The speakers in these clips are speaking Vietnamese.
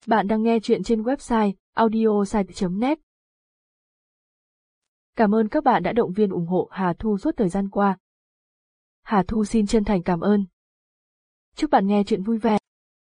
Bạn đang nghe chuyện trên website audiosite.net. Cảm ơn các bạn đã động viên ủng hộ Hà Thu suốt thời gian qua. Hà Thu xin chân thành cảm ơn. Chúc bạn nghe chuyện vui vẻ.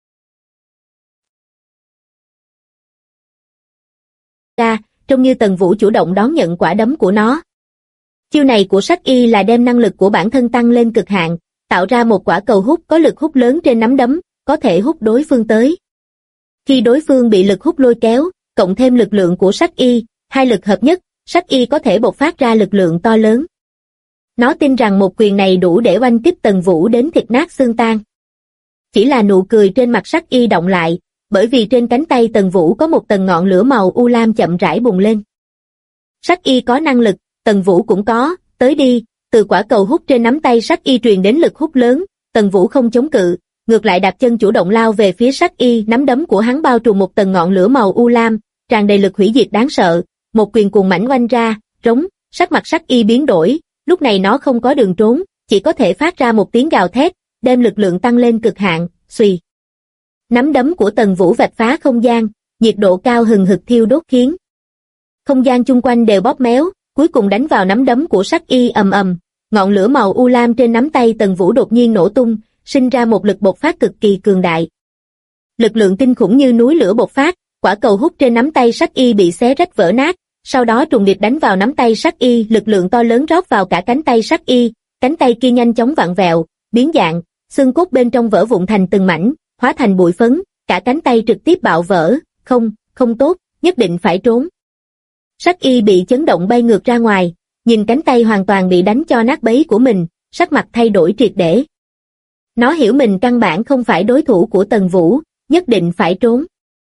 Trông như Tần Vũ chủ động đón nhận quả đấm của nó. Chiêu này của Sắc Y là đem năng lực của bản thân tăng lên cực hạn, tạo ra một quả cầu hút có lực hút lớn trên nắm đấm, có thể hút đối phương tới. Khi đối phương bị lực hút lôi kéo, cộng thêm lực lượng của Sắc Y, hai lực hợp nhất, Sắc Y có thể bộc phát ra lực lượng to lớn. Nó tin rằng một quyền này đủ để oanh kích Tần Vũ đến thịt nát xương tan. Chỉ là nụ cười trên mặt Sắc Y động lại, bởi vì trên cánh tay Tần Vũ có một tầng ngọn lửa màu u lam chậm rãi bùng lên. Sắc Y có năng lực, Tần Vũ cũng có, tới đi. Từ quả cầu hút trên nắm tay Sắc Y truyền đến lực hút lớn, Tần Vũ không chống cự, ngược lại đặt chân chủ động lao về phía Sắc Y. Nắm đấm của hắn bao trùm một tầng ngọn lửa màu u lam, tràn đầy lực hủy diệt đáng sợ, một quyền cuồng mãnh oanh ra, rống, sắc mặt Sắc Y biến đổi, lúc này nó không có đường trốn, chỉ có thể phát ra một tiếng gào thét, đem lực lượng tăng lên cực hạn, xuy. Nắm đấm của Tần Vũ vạch phá không gian, nhiệt độ cao hừng hực thiêu đốt khiến không gian chung quanh đều bóp méo, cuối cùng đánh vào nắm đấm của Sắc Y ầm ầm, ngọn lửa màu u lam trên nắm tay Tần Vũ đột nhiên nổ tung, sinh ra một lực bộc phát cực kỳ cường đại. Lực lượng kinh khủng như núi lửa bộc phát, quả cầu hút trên nắm tay Sắc Y bị xé rách vỡ nát, sau đó trùng điệp đánh vào nắm tay Sắc Y, lực lượng to lớn rót vào cả cánh tay Sắc Y, cánh tay kia nhanh chóng vặn vẹo, biến dạng, xương cốt bên trong vỡ vụn thành từng mảnh, hóa thành bụi phấn, cả cánh tay trực tiếp bạo vỡ, không tốt, nhất định phải trốn. Sắc Y bị chấn động bay ngược ra ngoài, nhìn cánh tay hoàn toàn bị đánh cho nát bấy của mình, sắc mặt thay đổi triệt để. Nó hiểu mình căn bản không phải đối thủ của Tần Vũ, nhất định phải trốn.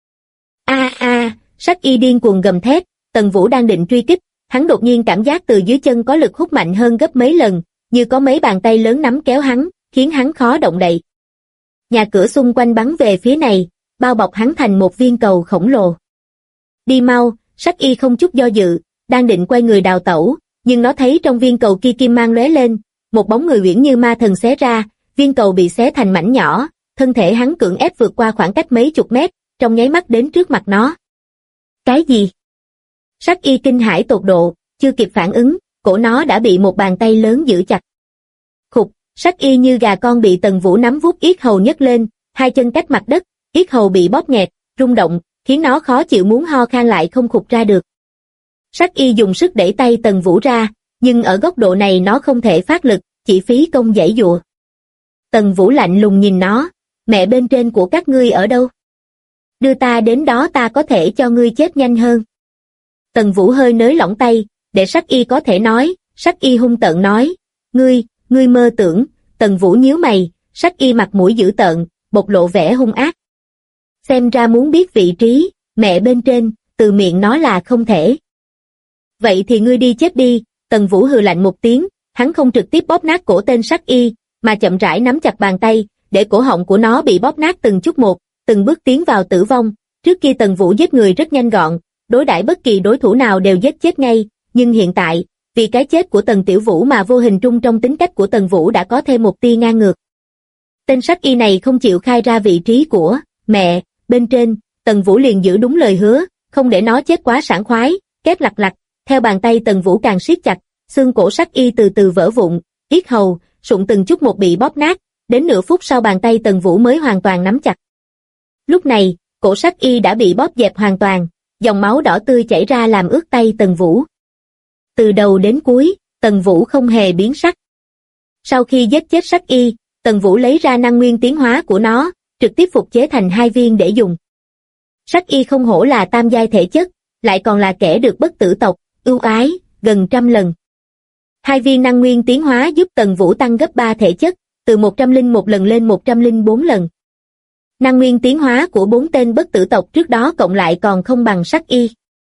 Sắc Y điên cuồng gầm thét, Tần Vũ đang định truy kích, hắn đột nhiên cảm giác từ dưới chân có lực hút mạnh hơn gấp mấy lần, như có mấy bàn tay lớn nắm kéo hắn, khiến hắn khó động đậy. Nhà cửa xung quanh bắn về phía này, bao bọc hắn thành một viên cầu khổng lồ. Đi mau, Sắc Y không chút do dự, đang định quay người đào tẩu, nhưng nó thấy trong viên cầu kia kim mang lóe lên, một bóng người uyển như ma thần xé ra, viên cầu bị xé thành mảnh nhỏ, thân thể hắn cưỡng ép vượt qua khoảng cách mấy chục mét, trong nháy mắt đến trước mặt nó. Cái gì? Sắc Y kinh hãi tột độ, chưa kịp phản ứng, cổ nó đã bị một bàn tay lớn giữ chặt. Khục, Sắc Y như gà con bị Tần Vũ nắm vuốt yết hầu nhấc lên, hai chân cách mặt đất, yết hầu bị bóp nghẹt, rung động, khiến nó khó chịu muốn ho khan lại không khục ra được. Sắc Y dùng sức đẩy tay Tần Vũ ra, nhưng ở góc độ này nó không thể phát lực, chỉ phí công giãy giụa. Tần Vũ lạnh lùng nhìn nó, mẹ bên trên của các ngươi ở đâu? Đưa ta đến đó ta có thể cho ngươi chết nhanh hơn. Tần Vũ hơi nới lỏng tay, để Sắc Y có thể nói, Sắc Y hung tợn nói, ngươi mơ tưởng. Tần Vũ nhíu mày, Sắc Y mặt mũi dữ tợn, bộc lộ vẻ hung ác. Xem ra muốn biết vị trí, mẹ bên trên, từ miệng nó là không thể. Vậy thì ngươi đi chết đi. Tần Vũ hừ lạnh một tiếng, hắn không trực tiếp bóp nát cổ tên Sắc Y, mà chậm rãi nắm chặt bàn tay, để cổ họng của nó bị bóp nát từng chút một, từng bước tiến vào tử vong. Trước kia Tần Vũ giết người rất nhanh gọn, đối đãi bất kỳ đối thủ nào đều giết chết ngay, nhưng hiện tại, vì cái chết của Tần Tiểu Vũ mà vô hình trung trong tính cách của Tần Vũ đã có thêm một tia ngang ngược. Tên Sắc Y này không chịu khai ra vị trí của mẹ bên trên, Tần Vũ liền giữ đúng lời hứa, không để nó chết quá sảng khoái, két lặt lặt, theo bàn tay Tần Vũ càng siết chặt, xương cổ Sắc Y từ từ vỡ vụn, yết hầu, sụn từng chút một bị bóp nát, đến nửa phút sau bàn tay Tần Vũ mới hoàn toàn nắm chặt. Lúc này, cổ Sắc Y đã bị bóp dẹp hoàn toàn, dòng máu đỏ tươi chảy ra làm ướt tay Tần Vũ. Từ đầu đến cuối, Tần Vũ không hề biến sắc. Sau khi giết chết Sắc Y, Tần Vũ lấy ra năng nguyên tiến hóa của nó, trực tiếp phục chế thành 2 viên để dùng. Sắc Y không hổ là tam giai thể chất, lại còn là kẻ được bất tử tộc ưu ái gần 100 lần. 2 viên năng nguyên tiến hóa giúp Tần Vũ tăng gấp 3 thể chất, từ 101 lần lên 104 lần. Năng nguyên tiến hóa của 4 tên bất tử tộc trước đó cộng lại còn không bằng Sắc Y.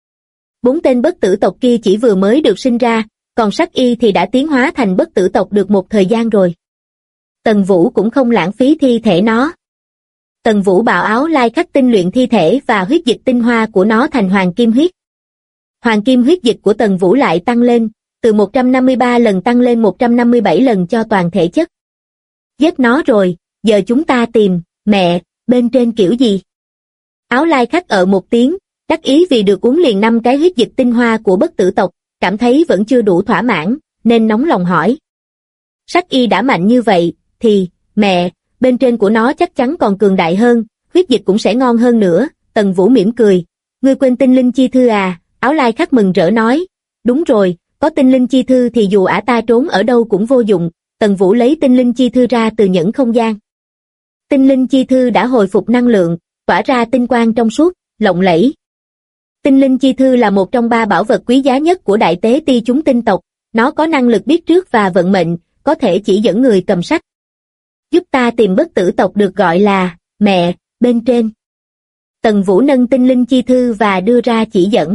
4 tên bất tử tộc kia chỉ vừa mới được sinh ra, còn Sắc Y thì đã tiến hóa thành bất tử tộc được một thời gian rồi. Tần Vũ cũng không lãng phí thi thể nó. Tần Vũ bạo áo lai khắc tinh luyện thi thể và huyết dịch tinh hoa của nó thành hoàng kim huyết. Hoàng kim huyết dịch của Tần Vũ lại tăng lên, từ 153 lần tăng lên 157 lần cho toàn thể chất. Giết nó rồi, giờ chúng ta tìm mẹ bên trên kiểu gì? Áo lai khắc một tiếng, đắc ý vì được uống liền 5 cái huyết dịch tinh hoa của bất tử tộc, cảm thấy vẫn chưa đủ thỏa mãn, nên nóng lòng hỏi. Sắc y đã mạnh như vậy, thì, mẹ, bên trên của nó chắc chắn còn cường đại hơn, huyết dịch cũng sẽ ngon hơn nữa. Tần Vũ mỉm cười. Ngươi quên tinh linh chi thư à? Áo lai khắc mừng rỡ nói. Đúng rồi, có tinh linh chi thư thì dù ả ta trốn ở đâu cũng vô dụng. Tần Vũ lấy tinh linh chi thư ra từ nhẫn không gian. Tinh linh chi thư đã hồi phục năng lượng, tỏa ra tinh quang trong suốt, lộng lẫy. Tinh linh chi thư là một trong 3 bảo vật quý giá nhất của đại tế ti chúng tinh tộc. Nó có năng lực biết trước và vận mệnh, có thể chỉ dẫn người cầm sách. Giúp ta tìm bất tử tộc được gọi là, mẹ, bên trên. Tần Vũ nâng tinh linh chi thư và đưa ra chỉ dẫn.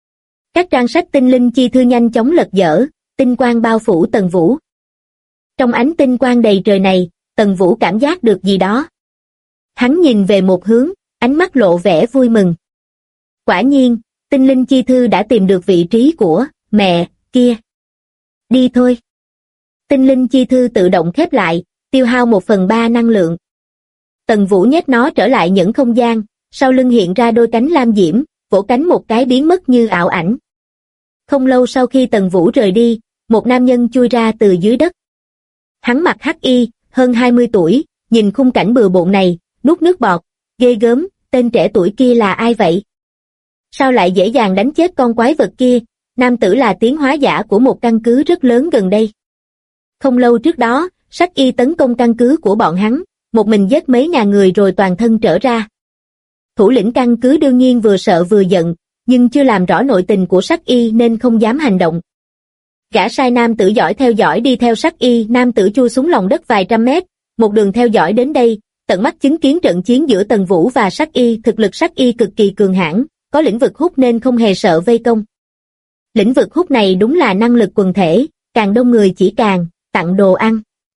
Các trang sách tinh linh chi thư nhanh chóng lật dở, tinh quang bao phủ Tần Vũ. Trong ánh tinh quang đầy trời này, Tần Vũ cảm giác được gì đó. Hắn nhìn về một hướng, ánh mắt lộ vẻ vui mừng. Quả nhiên, tinh linh chi thư đã tìm được vị trí của mẹ kia. Đi thôi. Tinh linh chi thư tự động khép lại, tiêu hao 1/3 năng lượng. Tần Vũ nhét nó trở lại nhẫn không gian, sau lưng hiện ra đôi cánh lam diễm, vỗ cánh một cái biến mất như ảo ảnh. Không lâu sau khi Tần Vũ rời đi, một nam nhân chui ra từ dưới đất. Hắn mặc hắc y, hơn 20 tuổi, nhìn khung cảnh bừa bộn này, nuốt nước bọt, ghê gớm, tên trẻ tuổi kia là ai vậy? Sao lại dễ dàng đánh chết con quái vật kia? Nam tử là tiến hóa giả của một căn cứ rất lớn gần đây. Không lâu trước đó, Sắc Y tấn công căn cứ của bọn hắn, một mình giết mấy ngàn người rồi toàn thân trở ra. Thủ lĩnh căn cứ đương nhiên vừa sợ vừa giận, nhưng chưa làm rõ nội tình của Sắc Y nên không dám hành động. Gã sai nam tử giỏi theo dõi đi theo Sắc Y, nam tử chui xuống lòng đất vài trăm mét, một đường theo dõi đến đây, tận mắt chứng kiến trận chiến giữa Tần Vũ và Sắc Y. Thực lực Sắc Y cực kỳ cường hãn, có lĩnh vực hút nên không hề sợ vây công. Lĩnh vực hút này đúng là năng lực quần thể, càng đông người chỉ càng tặng đồ ăn.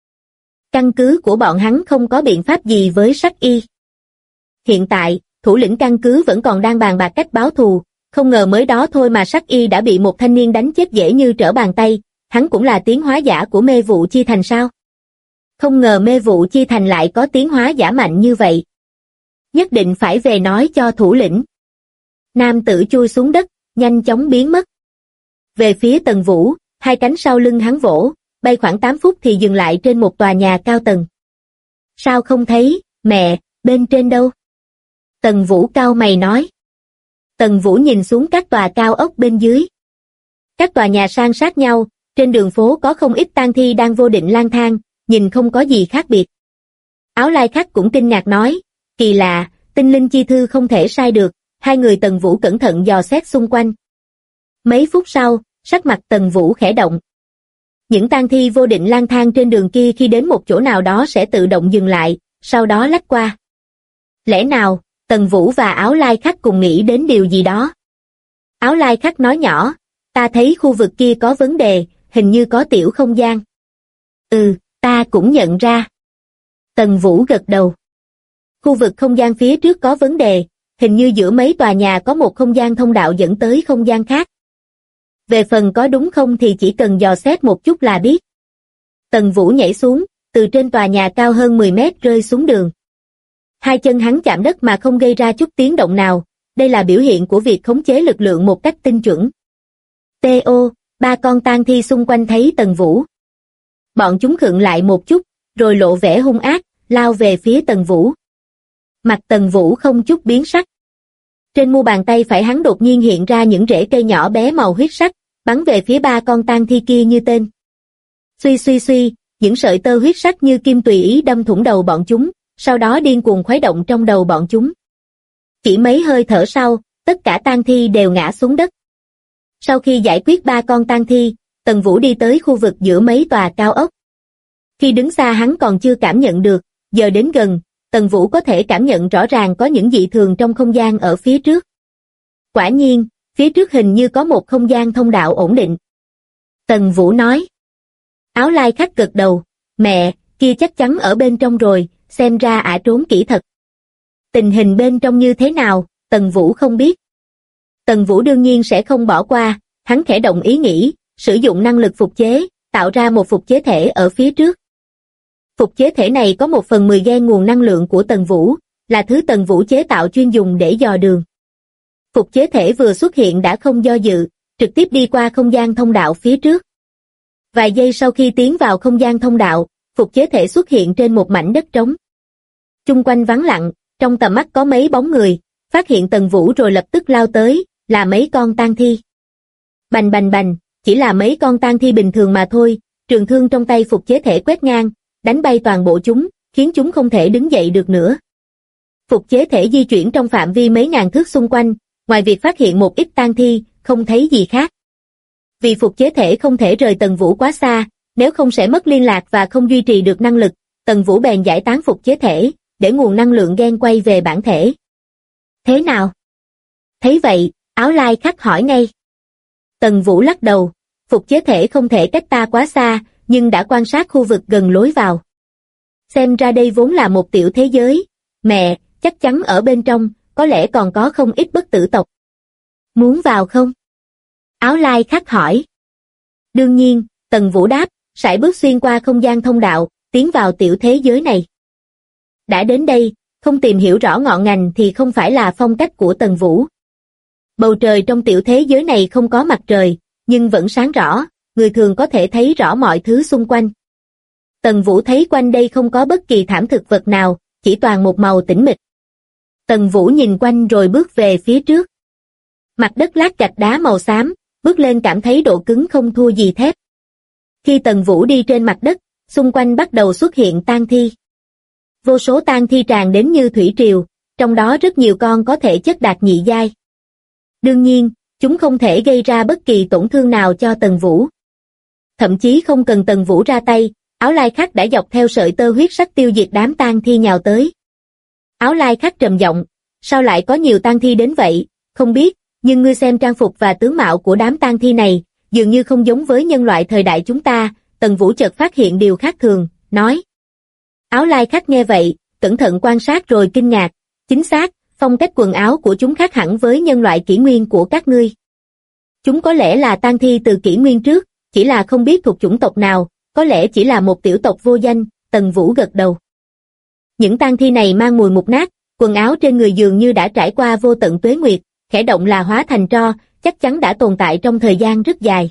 Căn cứ của bọn hắn không có biện pháp gì với Sắc Y. Hiện tại, thủ lĩnh căn cứ vẫn còn đang bàn bạc cách báo thù, không ngờ mới đó thôi mà Sắc Y đã bị một thanh niên đánh chết dễ như trở bàn tay. Hắn cũng là tiến hóa giả của Mê Vụ Chi Thành sao? Không ngờ Mê Vụ Chi Thành lại có tiến hóa giả mạnh như vậy. Nhất định phải về nói cho thủ lĩnh. Nam tử chui xuống đất, nhanh chóng biến mất. Về phía Tần Vũ, hai cánh sau lưng hắn vỗ, bay khoảng 8 phút thì dừng lại trên một tòa nhà cao tầng. Sao không thấy, mẹ, bên trên đâu? Tần Vũ cau mày nói. Tần Vũ nhìn xuống các tòa cao ốc bên dưới. Các tòa nhà san sát nhau, trên đường phố có không ít tang thi đang vô định lang thang, nhìn không có gì khác biệt. Áo lai khách cũng kinh ngạc nói, kỳ lạ, tinh linh chi thư không thể sai được. Hai người Tần Vũ cẩn thận dò xét xung quanh. Mấy phút sau, sắc mặt Tần Vũ khẽ động. Những tang thi vô định lang thang trên đường kia khi đến một chỗ nào đó sẽ tự động dừng lại, sau đó lách qua. Lẽ nào, Tần Vũ và Áo lai khách cùng nghĩ đến điều gì đó? Áo lai khách nói nhỏ, ta thấy khu vực kia có vấn đề, hình như có tiểu không gian. Ta cũng nhận ra. Tần Vũ gật đầu. Khu vực không gian phía trước có vấn đề, hình như giữa mấy tòa nhà có một không gian thông đạo dẫn tới không gian khác. Về phần có đúng không thì chỉ cần dò xét một chút là biết. Tần Vũ nhảy xuống, từ trên tòa nhà cao hơn 10 mét rơi xuống đường. Hai chân hắn chạm đất mà không gây ra chút tiếng động nào, đây là biểu hiện của việc khống chế lực lượng một cách tinh chuẩn. T.O. 3 con tang thi xung quanh thấy Tần Vũ. Bọn chúng khựng lại một chút, rồi lộ vẻ hung ác, lao về phía Tần Vũ. Mặt Tần Vũ không chút biến sắc. Trên mu bàn tay phải hắn đột nhiên hiện ra những rễ cây nhỏ bé màu huyết sắc, bắn về phía 3 con tang thi kia như tên. Suy suy suy, những sợi tơ huyết sắc như kim tùy ý đâm thủng đầu bọn chúng, sau đó điên cuồng khuấy động trong đầu bọn chúng. Chỉ mấy hơi thở sau, tất cả tang thi đều ngã xuống đất. Sau khi giải quyết 3 con tang thi, Tần Vũ đi tới khu vực giữa mấy tòa cao ốc. Khi đứng xa hắn còn chưa cảm nhận được, giờ đến gần, Tần Vũ có thể cảm nhận rõ ràng có những dị thường trong không gian ở phía trước. Quả nhiên, phía trước hình như có một không gian thông đạo ổn định. Tần Vũ nói. Áo lai khách gật đầu, mẹ, kia chắc chắn ở bên trong rồi, xem ra ả trốn kỹ thật. Tình hình bên trong như thế nào, Tần Vũ không biết. Tần Vũ đương nhiên sẽ không bỏ qua, hắn khẽ động ý nghĩ, sử dụng năng lực phục chế, tạo ra một phục chế thể ở phía trước. Phục chế thể này có 1/10 gen nguồn năng lượng của Tần Vũ, là thứ Tần Vũ chế tạo chuyên dùng để dò đường. Phục chế thể vừa xuất hiện đã không do dự, trực tiếp đi qua không gian thông đạo phía trước. Vài giây sau khi tiến vào không gian thông đạo, phục chế thể xuất hiện trên một mảnh đất trống. Chung quanh vắng lặng, trong tầm mắt có mấy bóng người, phát hiện Tần Vũ rồi lập tức lao tới, là mấy con tang thi. Bành bành bành, chỉ là mấy con tang thi bình thường mà thôi, trường thương trong tay phục chế thể quét ngang, đánh bay toàn bộ chúng, khiến chúng không thể đứng dậy được nữa. Phục chế thể di chuyển trong phạm vi mấy ngàn thước xung quanh, ngoài việc phát hiện một ít tang thi, không thấy gì khác. Vì phục chế thể không thể rời Tần Vũ quá xa, nếu không sẽ mất liên lạc và không duy trì được năng lực, Tần Vũ bèn giải tán phục chế thể, để nguồn năng lượng gen quay về bản thể. Thế nào? Thấy vậy, Áo Lai Khắc hỏi ngay. Tần Vũ lắc đầu, phục chế thể không thể cách ta quá xa, nhưng đã quan sát khu vực gần lối vào. Xem ra đây vốn là một tiểu thế giới, mẹ, chắc chắn ở bên trong, có lẽ còn có không ít bất tử tộc. Muốn vào không? Áo Lai Khắc hỏi. Đương nhiên, Tần Vũ đáp, sải bước xuyên qua không gian thông đạo, tiến vào tiểu thế giới này. Đã đến đây, không tìm hiểu rõ ngọn ngành thì không phải là phong cách của Tần Vũ. Bầu trời trong tiểu thế giới này không có mặt trời, nhưng vẫn sáng rõ, người thường có thể thấy rõ mọi thứ xung quanh. Tần Vũ thấy quanh đây không có bất kỳ thảm thực vật nào, chỉ toàn một màu tĩnh mịch. Tần Vũ nhìn quanh rồi bước về phía trước. Mặt đất lát gạch đá màu xám, bước lên cảm thấy độ cứng không thua gì thép. Khi Tần Vũ đi trên mặt đất, xung quanh bắt đầu xuất hiện tang thi. Vô số tang thi tràn đến như thủy triều, trong đó rất nhiều con có thể chất đạt nhị giai. Đương nhiên, chúng không thể gây ra bất kỳ tổn thương nào cho Tần Vũ. Thậm chí không cần Tần Vũ ra tay, Áo Lai Khắc đã dọc theo sợi tơ huyết sắc tiêu diệt đám tang thi nhào tới. Áo Lai Khắc trầm giọng, sao lại có nhiều tang thi đến vậy, không biết, nhưng ngươi xem trang phục và tướng mạo của đám tang thi này, dường như không giống với nhân loại thời đại chúng ta. Tần Vũ chợt phát hiện điều khác thường, nói. Áo Lai Khắc nghe vậy, cẩn thận quan sát rồi kinh ngạc, chính xác, phong cách quần áo của chúng khác hẳn với nhân loại kỷ nguyên của các ngươi. Chúng có lẽ là tang thi từ kỷ nguyên trước, chỉ là không biết thuộc chủng tộc nào, có lẽ chỉ là một tiểu tộc vô danh. Tần Vũ gật đầu. Những tang thi này mang mùi mục nát, quần áo trên người dường như đã trải qua vô tận tuế nguyệt, khẽ động là hóa thành tro, chắc chắn đã tồn tại trong thời gian rất dài.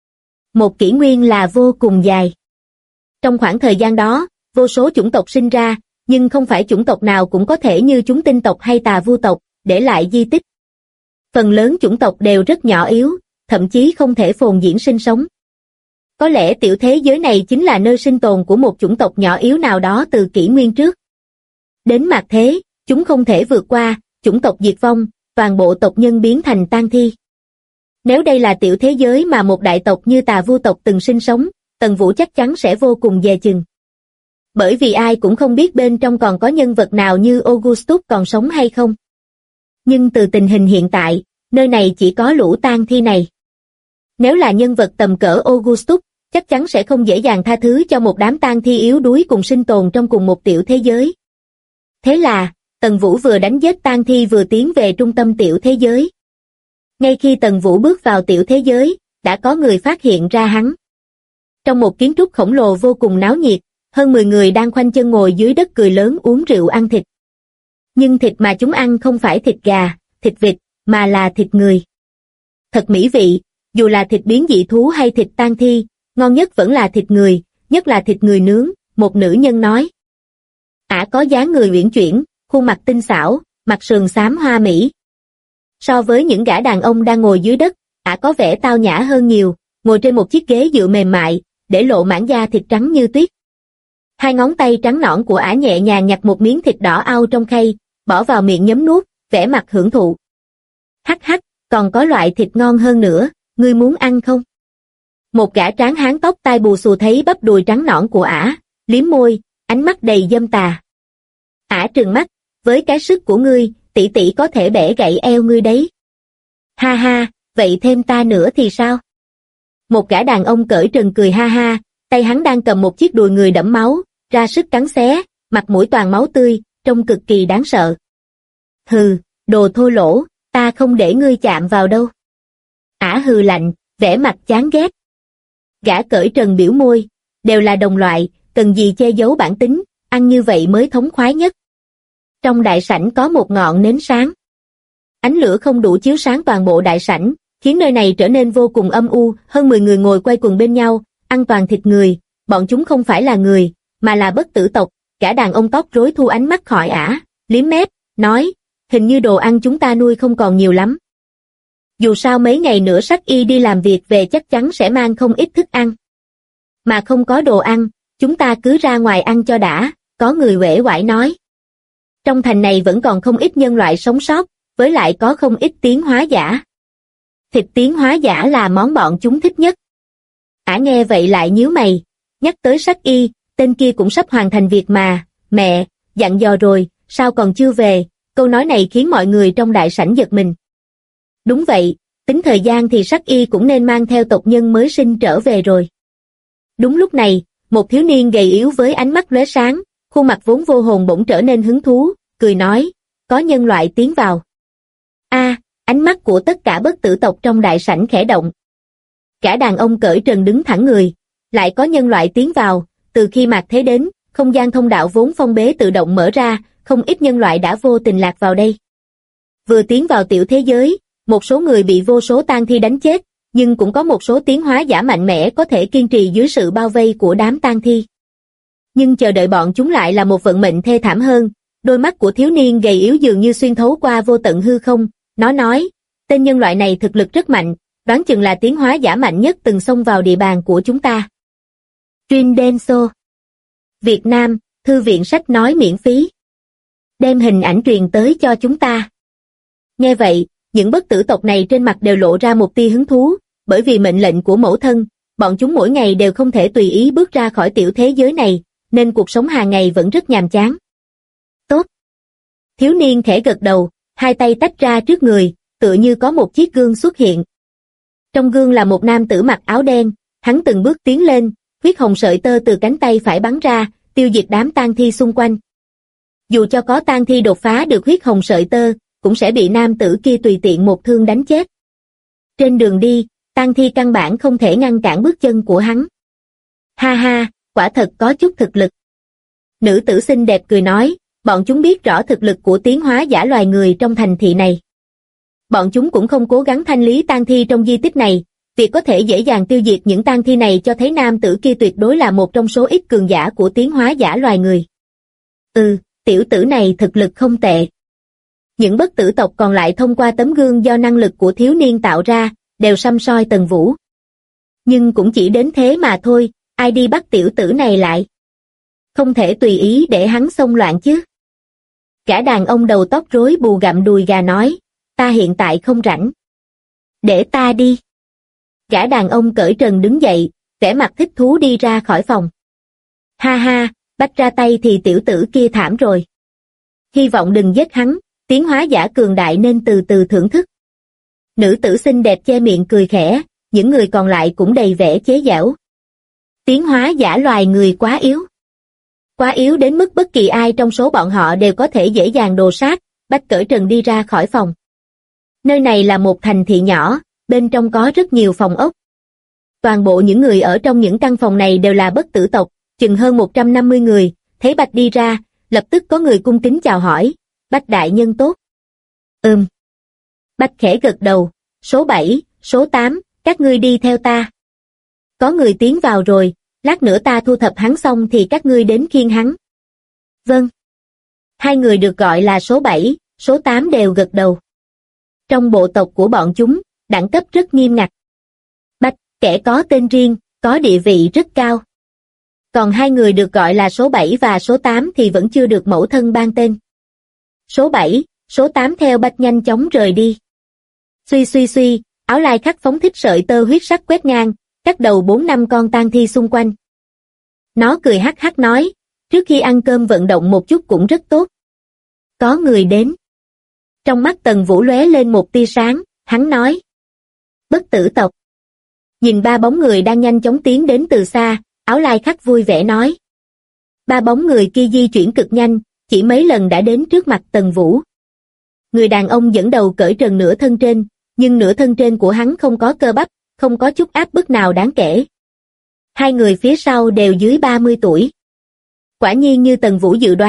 Một kỷ nguyên là vô cùng dài. Trong khoảng thời gian đó, vô số chủng tộc sinh ra, nhưng không phải chủng tộc nào cũng có thể như chúng tinh tộc hay tà vu tộc, để lại di tích. Phần lớn chủng tộc đều rất nhỏ yếu, thậm chí không thể phồn diễn sinh sống. Có lẽ tiểu thế giới này chính là nơi sinh tồn của một chủng tộc nhỏ yếu nào đó từ kỷ nguyên trước. Đến mặt thế, chúng không thể vượt qua, chủng tộc diệt vong, toàn bộ tộc nhân biến thành tang thi. Nếu đây là tiểu thế giới mà một đại tộc như tà vu tộc từng sinh sống, Tần Vũ chắc chắn sẽ vô cùng dè chừng. Bởi vì ai cũng không biết bên trong còn có nhân vật nào như Augustus còn sống hay không. Nhưng từ tình hình hiện tại, nơi này chỉ có lũ tang thi này. Nếu là nhân vật tầm cỡ Augustus, chắc chắn sẽ không dễ dàng tha thứ cho một đám tang thi yếu đuối cùng sinh tồn trong cùng một tiểu thế giới. Thế là, Tần Vũ vừa đánh giết tang thi vừa tiến về trung tâm tiểu thế giới. Ngay khi Tần Vũ bước vào tiểu thế giới, đã có người phát hiện ra hắn. Trong một kiến trúc khổng lồ vô cùng náo nhiệt, hơn 10 người đang khoanh chân ngồi dưới đất cười lớn uống rượu ăn thịt. Nhưng thịt mà chúng ăn không phải thịt gà, thịt vịt, mà là thịt người. Thật mỹ vị, dù là thịt biến dị thú hay thịt tang thi, ngon nhất vẫn là thịt người, nhất là thịt người nướng, một nữ nhân nói. Ả có dáng người uyển chuyển, khuôn mặt tinh xảo, mặt sườn xám hoa mỹ. So với những gã đàn ông đang ngồi dưới đất, Ả có vẻ tao nhã hơn nhiều, ngồi trên một chiếc ghế dựa mềm mại, để lộ mảng da thịt trắng như tuyết. Hai ngón tay trắng nõn của Ả nhẹ nhàng nhặt một miếng thịt đỏ au trong khay, bỏ vào miệng nhấm nuốt, vẻ mặt hưởng thụ. Hắc hắc, còn có loại thịt ngon hơn nữa, ngươi muốn ăn không? Một gã tráng hán tóc tai bù xù thấy bắp đùi trắng nõn của Ả, liếm môi, ánh mắt đầy dâm tà. Ả trừng mắt, với cái sức của ngươi, tỷ tỷ có thể bẻ gãy eo ngươi đấy. Ha ha, vậy thêm ta nữa thì sao? Một gã đàn ông cởi trần cười ha ha, tay hắn đang cầm một chiếc đùi người đẫm máu, ra sức cắn xé, mặt mũi toàn máu tươi, trông cực kỳ đáng sợ. Hừ, đồ thô lỗ, ta không để ngươi chạm vào đâu. Ả hừ lạnh, vẻ mặt chán ghét. Gã cởi trần biểu môi, đều là đồng loại, cần gì che giấu bản tính, ăn như vậy mới thống khoái nhất. Trong đại sảnh có một ngọn nến sáng. Ánh lửa không đủ chiếu sáng toàn bộ đại sảnh, khiến nơi này trở nên vô cùng âm u. Hơn 10 người ngồi quay quần bên nhau, ăn toàn thịt người. Bọn chúng không phải là người, mà là bất tử tộc. Cả đàn ông tóc rối thu ánh mắt khỏi ả, liếm mép, nói, hình như đồ ăn chúng ta nuôi không còn nhiều lắm. Dù sao mấy ngày nữa Sắc Y đi làm việc về chắc chắn sẽ mang không ít thức ăn. Mà không có đồ ăn, chúng ta cứ ra ngoài ăn cho đã, có người uể oải nói. Trong thành này vẫn còn không ít nhân loại sống sót, với lại có không ít tiến hóa giả. Thịt tiến hóa giả là món bọn chúng thích nhất. Ả nghe vậy lại nhíu mày, nhắc tới Sắc Y, tên kia cũng sắp hoàn thành việc mà, mẹ, dặn dò rồi, sao còn chưa về, câu nói này khiến mọi người trong đại sảnh giật mình. Đúng vậy, tính thời gian thì Sắc Y cũng nên mang theo tộc nhân mới sinh trở về rồi. Đúng lúc này, một thiếu niên gầy yếu với ánh mắt lóe sáng, khuôn mặt vốn vô hồn bỗng trở nên hứng thú, cười nói, có nhân loại tiến vào. Ánh mắt của tất cả bất tử tộc trong đại sảnh khẽ động. Cả đàn ông cởi trần đứng thẳng người, lại có nhân loại tiến vào, từ khi mạt thế đến, không gian thông đạo vốn phong bế tự động mở ra, không ít nhân loại đã vô tình lạc vào đây. Vừa tiến vào tiểu thế giới, một số người bị vô số tang thi đánh chết, nhưng cũng có một số tiến hóa giả mạnh mẽ có thể kiên trì dưới sự bao vây của đám tang thi. Nhưng chờ đợi bọn chúng lại là một vận mệnh thê thảm hơn. Đôi mắt của thiếu niên gầy yếu dường như xuyên thấu qua vô tận hư không, nó nói, tên nhân loại này thực lực rất mạnh, đoán chừng là tiến hóa giả mạnh nhất từng xông vào địa bàn của chúng ta. Trin Denso, Việt Nam, Thư viện sách nói miễn phí. Đem hình ảnh truyền tới cho chúng ta. Nghe vậy, những bất tử tộc này trên mặt đều lộ ra một tia hứng thú, bởi vì mệnh lệnh của mẫu thân, bọn chúng mỗi ngày đều không thể tùy ý bước ra khỏi tiểu thế giới này, nên cuộc sống hàng ngày vẫn rất nhàm chán. Tốt. Thiếu niên khẽ gật đầu, hai tay tách ra trước người, tựa như có một chiếc gương xuất hiện. Trong gương là một nam tử mặc áo đen, hắn từng bước tiến lên, huyết hồng sợi tơ từ cánh tay phải bắn ra, tiêu diệt đám tang thi xung quanh. Dù cho có tang thi đột phá được huyết hồng sợi tơ, cũng sẽ bị nam tử kia tùy tiện một thương đánh chết. Trên đường đi, tang thi căn bản không thể ngăn cản bước chân của hắn. Ha ha, quả thật có chút thực lực. Nữ tử xinh đẹp cười nói, bọn chúng biết rõ thực lực của tiến hóa giả loài người trong thành thị này. Bọn chúng cũng không cố gắng thanh lý tang thi trong di tích này, việc có thể dễ dàng tiêu diệt những tang thi này cho thấy nam tử kia tuyệt đối là một trong số ít cường giả của tiến hóa giả loài người. Tiểu tử này thực lực không tệ. Những bất tử tộc còn lại thông qua tấm gương do năng lực của thiếu niên tạo ra, đều săm soi Tần Vũ. Nhưng cũng chỉ đến thế mà thôi, ai đi bắt tiểu tử này lại? Không thể tùy ý để hắn xông loạn chứ. Cả đàn ông đầu tóc rối bù gặm đùi gà nói, ta hiện tại không rảnh. Để ta đi. Cả đàn ông cởi trần đứng dậy, vẻ mặt thích thú đi ra khỏi phòng. Ha ha, bắt ra tay thì tiểu tử kia thảm rồi. Hy vọng đừng giết hắn, tiến hóa giả cường đại nên từ từ thưởng thức. Nữ tử xinh đẹp che miệng cười khẽ, những người còn lại cũng đầy vẻ chế giễu. Tiến hóa giả loài người quá yếu. Quá yếu đến mức bất kỳ ai trong số bọn họ đều có thể dễ dàng đồ sát, Bách cởi trần đi ra khỏi phòng. Nơi này là một thành thị nhỏ, bên trong có rất nhiều phòng ốc. Toàn bộ những người ở trong những căn phòng này đều là bất tử tộc, chừng hơn 150 người, thấy Bách đi ra, lập tức có người cung kính chào hỏi, Bách đại nhân tốt. Bách khẽ gật đầu, số 7, số 8, các ngươi đi theo ta. Có người tiến vào rồi, lát nữa ta thu thập hắn xong thì các ngươi đến khiêng hắn. Vâng. Hai người được gọi là số 7, số 8 đều gật đầu. Trong bộ tộc của bọn chúng, đẳng cấp rất nghiêm ngặt. Bách, kẻ có tên riêng, có địa vị rất cao. Còn hai người được gọi là số 7 và số 8 thì vẫn chưa được mẫu thân ban tên. Số 7, số 8 theo Bách nhanh chóng rời đi. Suy, áo lai khắc phóng thích sợi tơ huyết sắc quét ngang, cắt đầu 4-5 con tang thi xung quanh. Nó cười hắc hắc nói, trước khi ăn cơm vận động một chút cũng rất tốt. Có người đến. Trong mắt Tần Vũ lóe lên một tia sáng, hắn nói. Bất tử tộc. Nhìn ba bóng người đang nhanh chóng tiến đến từ xa, áo lai khắc vui vẻ nói. Ba bóng người kia di chuyển cực nhanh, chỉ mấy lần đã đến trước mặt Tần Vũ. Người đàn ông dẫn đầu cởi trần nửa thân trên, nhưng nửa thân trên của hắn không có cơ bắp, không có chút áp bức nào đáng kể. Hai người phía sau đều dưới 30 tuổi. Quả nhiên như Tần Vũ dự đoán,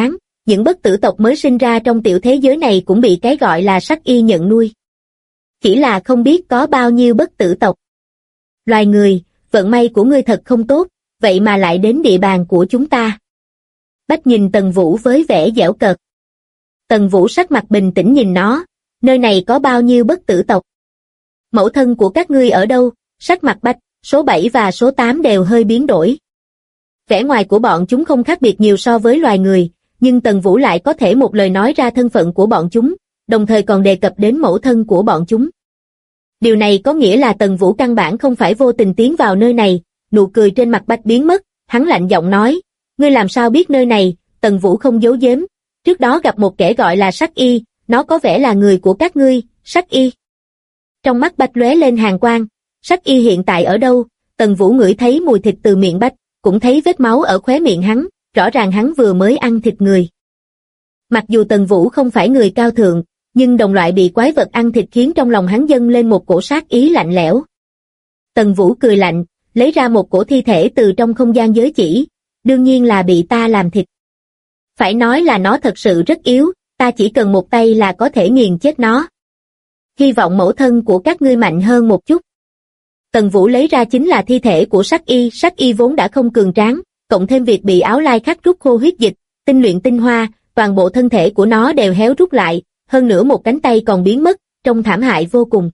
những bất tử tộc mới sinh ra trong tiểu thế giới này cũng bị cái gọi là sắc y nhận nuôi. Chỉ là không biết có bao nhiêu bất tử tộc. Loài người, vận may của ngươi thật không tốt, vậy mà lại đến địa bàn của chúng ta. Bách nhìn Tần Vũ với vẻ giễu cợt. Tần Vũ sắc mặt bình tĩnh nhìn nó, nơi này có bao nhiêu bất tử tộc. Mẫu thân của các ngươi ở đâu? Sắc mặt Bách, số 7 và số 8 đều hơi biến đổi. Vẻ ngoài của bọn chúng không khác biệt nhiều so với loài người, nhưng Tần Vũ lại có thể một lời nói ra thân phận của bọn chúng, đồng thời còn đề cập đến mẫu thân của bọn chúng. Điều này có nghĩa là Tần Vũ căn bản không phải vô tình tiến vào nơi này, nụ cười trên mặt Bách biến mất, hắn lạnh giọng nói, ngươi làm sao biết nơi này? Tần Vũ không giấu giếm, trước đó gặp một kẻ gọi là Sắc Y, nó có vẻ là người của các ngươi. Sắc Y. Trong mắt Bách lóe lên hàn quang, Sắc Y hiện tại ở đâu? Tần Vũ ngửi thấy mùi thịt từ miệng Bách, cũng thấy vết máu ở khóe miệng hắn, rõ ràng hắn vừa mới ăn thịt người. Mặc dù Tần Vũ không phải người cao thượng, nhưng đồng loại bị quái vật ăn thịt khiến trong lòng hắn dâng lên một cổ sát ý lạnh lẽo. Tần Vũ cười lạnh, lấy ra một cổ thi thể từ trong không gian giới chỉ, đương nhiên là bị ta làm thịt. Phải nói là nó thật sự rất yếu, ta chỉ cần một tay là có thể nghiền chết nó. Hy vọng mẫu thân của các ngươi mạnh hơn một chút. Tần Vũ lấy ra chính là thi thể của Sắc Y vốn đã không cường tráng, cộng thêm việc bị áo lai khắc rút khô huyết dịch, tinh luyện tinh hoa, toàn bộ thân thể của nó đều héo rút lại, hơn nữa một cánh tay còn biến mất, trông thảm hại vô cùng.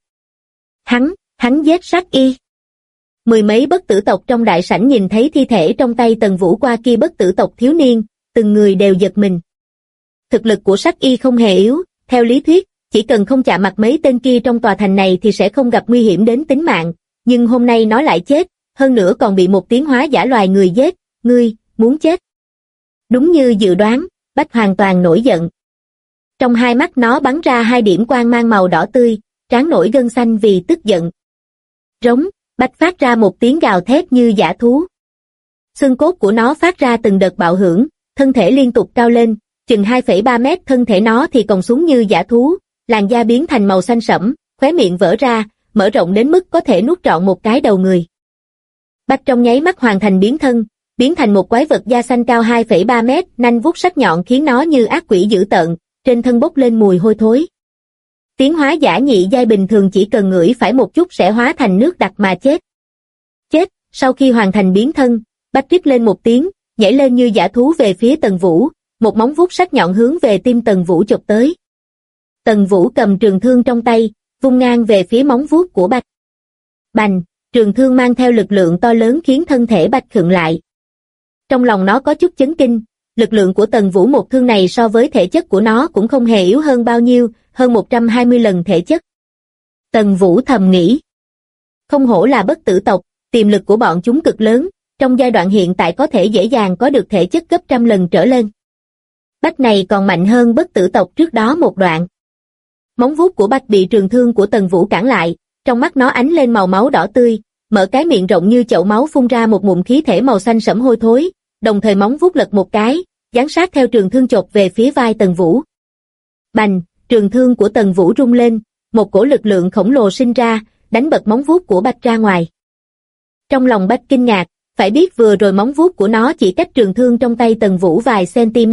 Hắn giết Sắc Y. Mười mấy bất tử tộc trong đại sảnh nhìn thấy thi thể trong tay Tần Vũ qua kia bất tử tộc thiếu niên, từng người đều giật mình. Thực lực của Sắc Y không hề yếu, theo lý thuyết, chỉ cần không chạm mặt mấy tên kia trong tòa thành này thì sẽ không gặp nguy hiểm đến tính mạng, nhưng hôm nay nó lại chết, hơn nữa còn bị một tiến hóa giả loài người giết, ngươi, muốn chết. Đúng như dự đoán, Bách hoàn toàn nổi giận. Trong hai mắt nó bắn ra hai điểm quang mang màu đỏ tươi, trán nổi gân xanh vì tức giận. Rống, Bách phát ra một tiếng gào thét như dã thú. Xương cốt của nó phát ra từng đợt bạo hưởng, thân thể liên tục cao lên, chừng 2,3 mét thân thể nó thì còng xuống như dã thú, làn da biến thành màu xanh sẫm, khóe miệng vỡ ra, mở rộng đến mức có thể nuốt trọn một cái đầu người. Bách trong nháy mắt hoàn thành biến thân, biến thành một quái vật da xanh cao 2,3 mét, nanh vuốt sắc nhọn khiến nó như ác quỷ dữ tợn, trên thân bốc lên mùi hôi thối. Tiến hóa giả nhị giai bình thường chỉ cần ngửi phải một chút sẽ hóa thành nước đặc mà chết. Sau khi hoàn thành biến thân, Bách rít lên một tiếng, nhảy lên như dã thú về phía Tần Vũ, một móng vuốt sắc nhọn hướng về tim Tần Vũ chộp tới. Tần Vũ cầm trường thương trong tay, vung ngang về phía móng vuốt của Bách. Bành, trường thương mang theo lực lượng to lớn khiến thân thể Bách khựng lại. Trong lòng nó có chút chấn kinh, lực lượng của Tần Vũ một thương này so với thể chất của nó cũng không hề yếu hơn bao nhiêu, hơn 120 lần thể chất. Tần Vũ thầm nghĩ. Không hổ là bất tử tộc, tiềm lực của bọn chúng cực lớn, trong giai đoạn hiện tại có thể dễ dàng có được thể chất gấp trăm lần trở lên. Bách này còn mạnh hơn bất tử tộc trước đó một đoạn. Móng vuốt của Bách bị trường thương của Tần Vũ cản lại, trong mắt nó ánh lên màu máu đỏ tươi, mở cái miệng rộng như chậu máu phun ra một ngụm khí thể màu xanh sẫm hôi thối, đồng thời móng vuốt lật một cái, giáng sát theo trường thương chộp về phía vai Tần Vũ. Bành, trường thương của Tần Vũ rung lên, một cổ lực lượng khổng lồ sinh ra, đánh bật móng vuốt của Bách ra ngoài. Trong lòng Bách kinh ngạc, phải biết vừa rồi móng vuốt của nó chỉ cách trường thương trong tay Tần Vũ vài cm.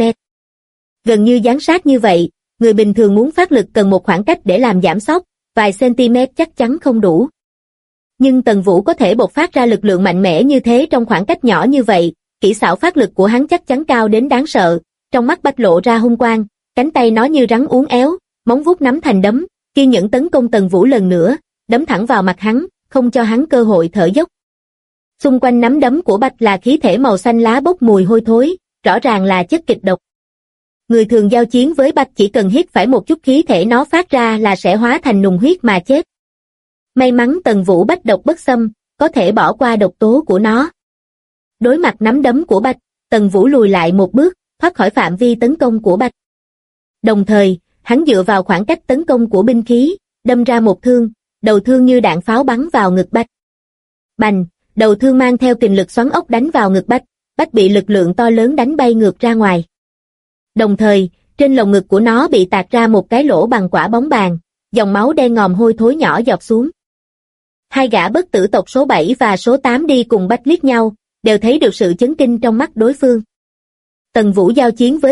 Gần như giáng sát như vậy, người bình thường muốn phát lực cần một khoảng cách để làm giảm sóc, vài cm chắc chắn không đủ. Nhưng Tần Vũ có thể bộc phát ra lực lượng mạnh mẽ như thế trong khoảng cách nhỏ như vậy, kỹ xảo phát lực của hắn chắc chắn cao đến đáng sợ, trong mắt Bách lộ ra hung quang, cánh tay nó như rắn uốn éo, móng vuốt nắm thành đấm, kiên nhẫn tấn công Tần Vũ lần nữa, đấm thẳng vào mặt hắn, không cho hắn cơ hội thở dốc. Xung quanh nắm đấm của Bách là khí thể màu xanh lá bốc mùi hôi thối, rõ ràng là chất kịch độc. Người thường giao chiến với Bách chỉ cần hít phải một chút khí thể nó phát ra là sẽ hóa thành nùng huyết mà chết. May mắn Tần Vũ bách độc bất xâm, có thể bỏ qua độc tố của nó. Đối mặt nắm đấm của Bách, Tần Vũ lùi lại một bước, thoát khỏi phạm vi tấn công của Bách. Đồng thời, hắn dựa vào khoảng cách tấn công của binh khí, đâm ra một thương, đầu thương như đạn pháo bắn vào ngực Bách. Bành, đầu thương mang theo kình lực xoắn ốc đánh vào ngực Bách, Bách bị lực lượng to lớn đánh bay ngược ra ngoài. Đồng thời, trên lồng ngực của nó bị tạc ra một cái lỗ bằng quả bóng bàn, dòng máu đen ngòm hôi thối nhỏ giọt xuống. Hai gã bất tử tộc số 7 và số 8 đi cùng Bách liếc nhau, đều thấy được sự chấn kinh trong mắt đối phương. Tần Vũ giao chiến với Bách,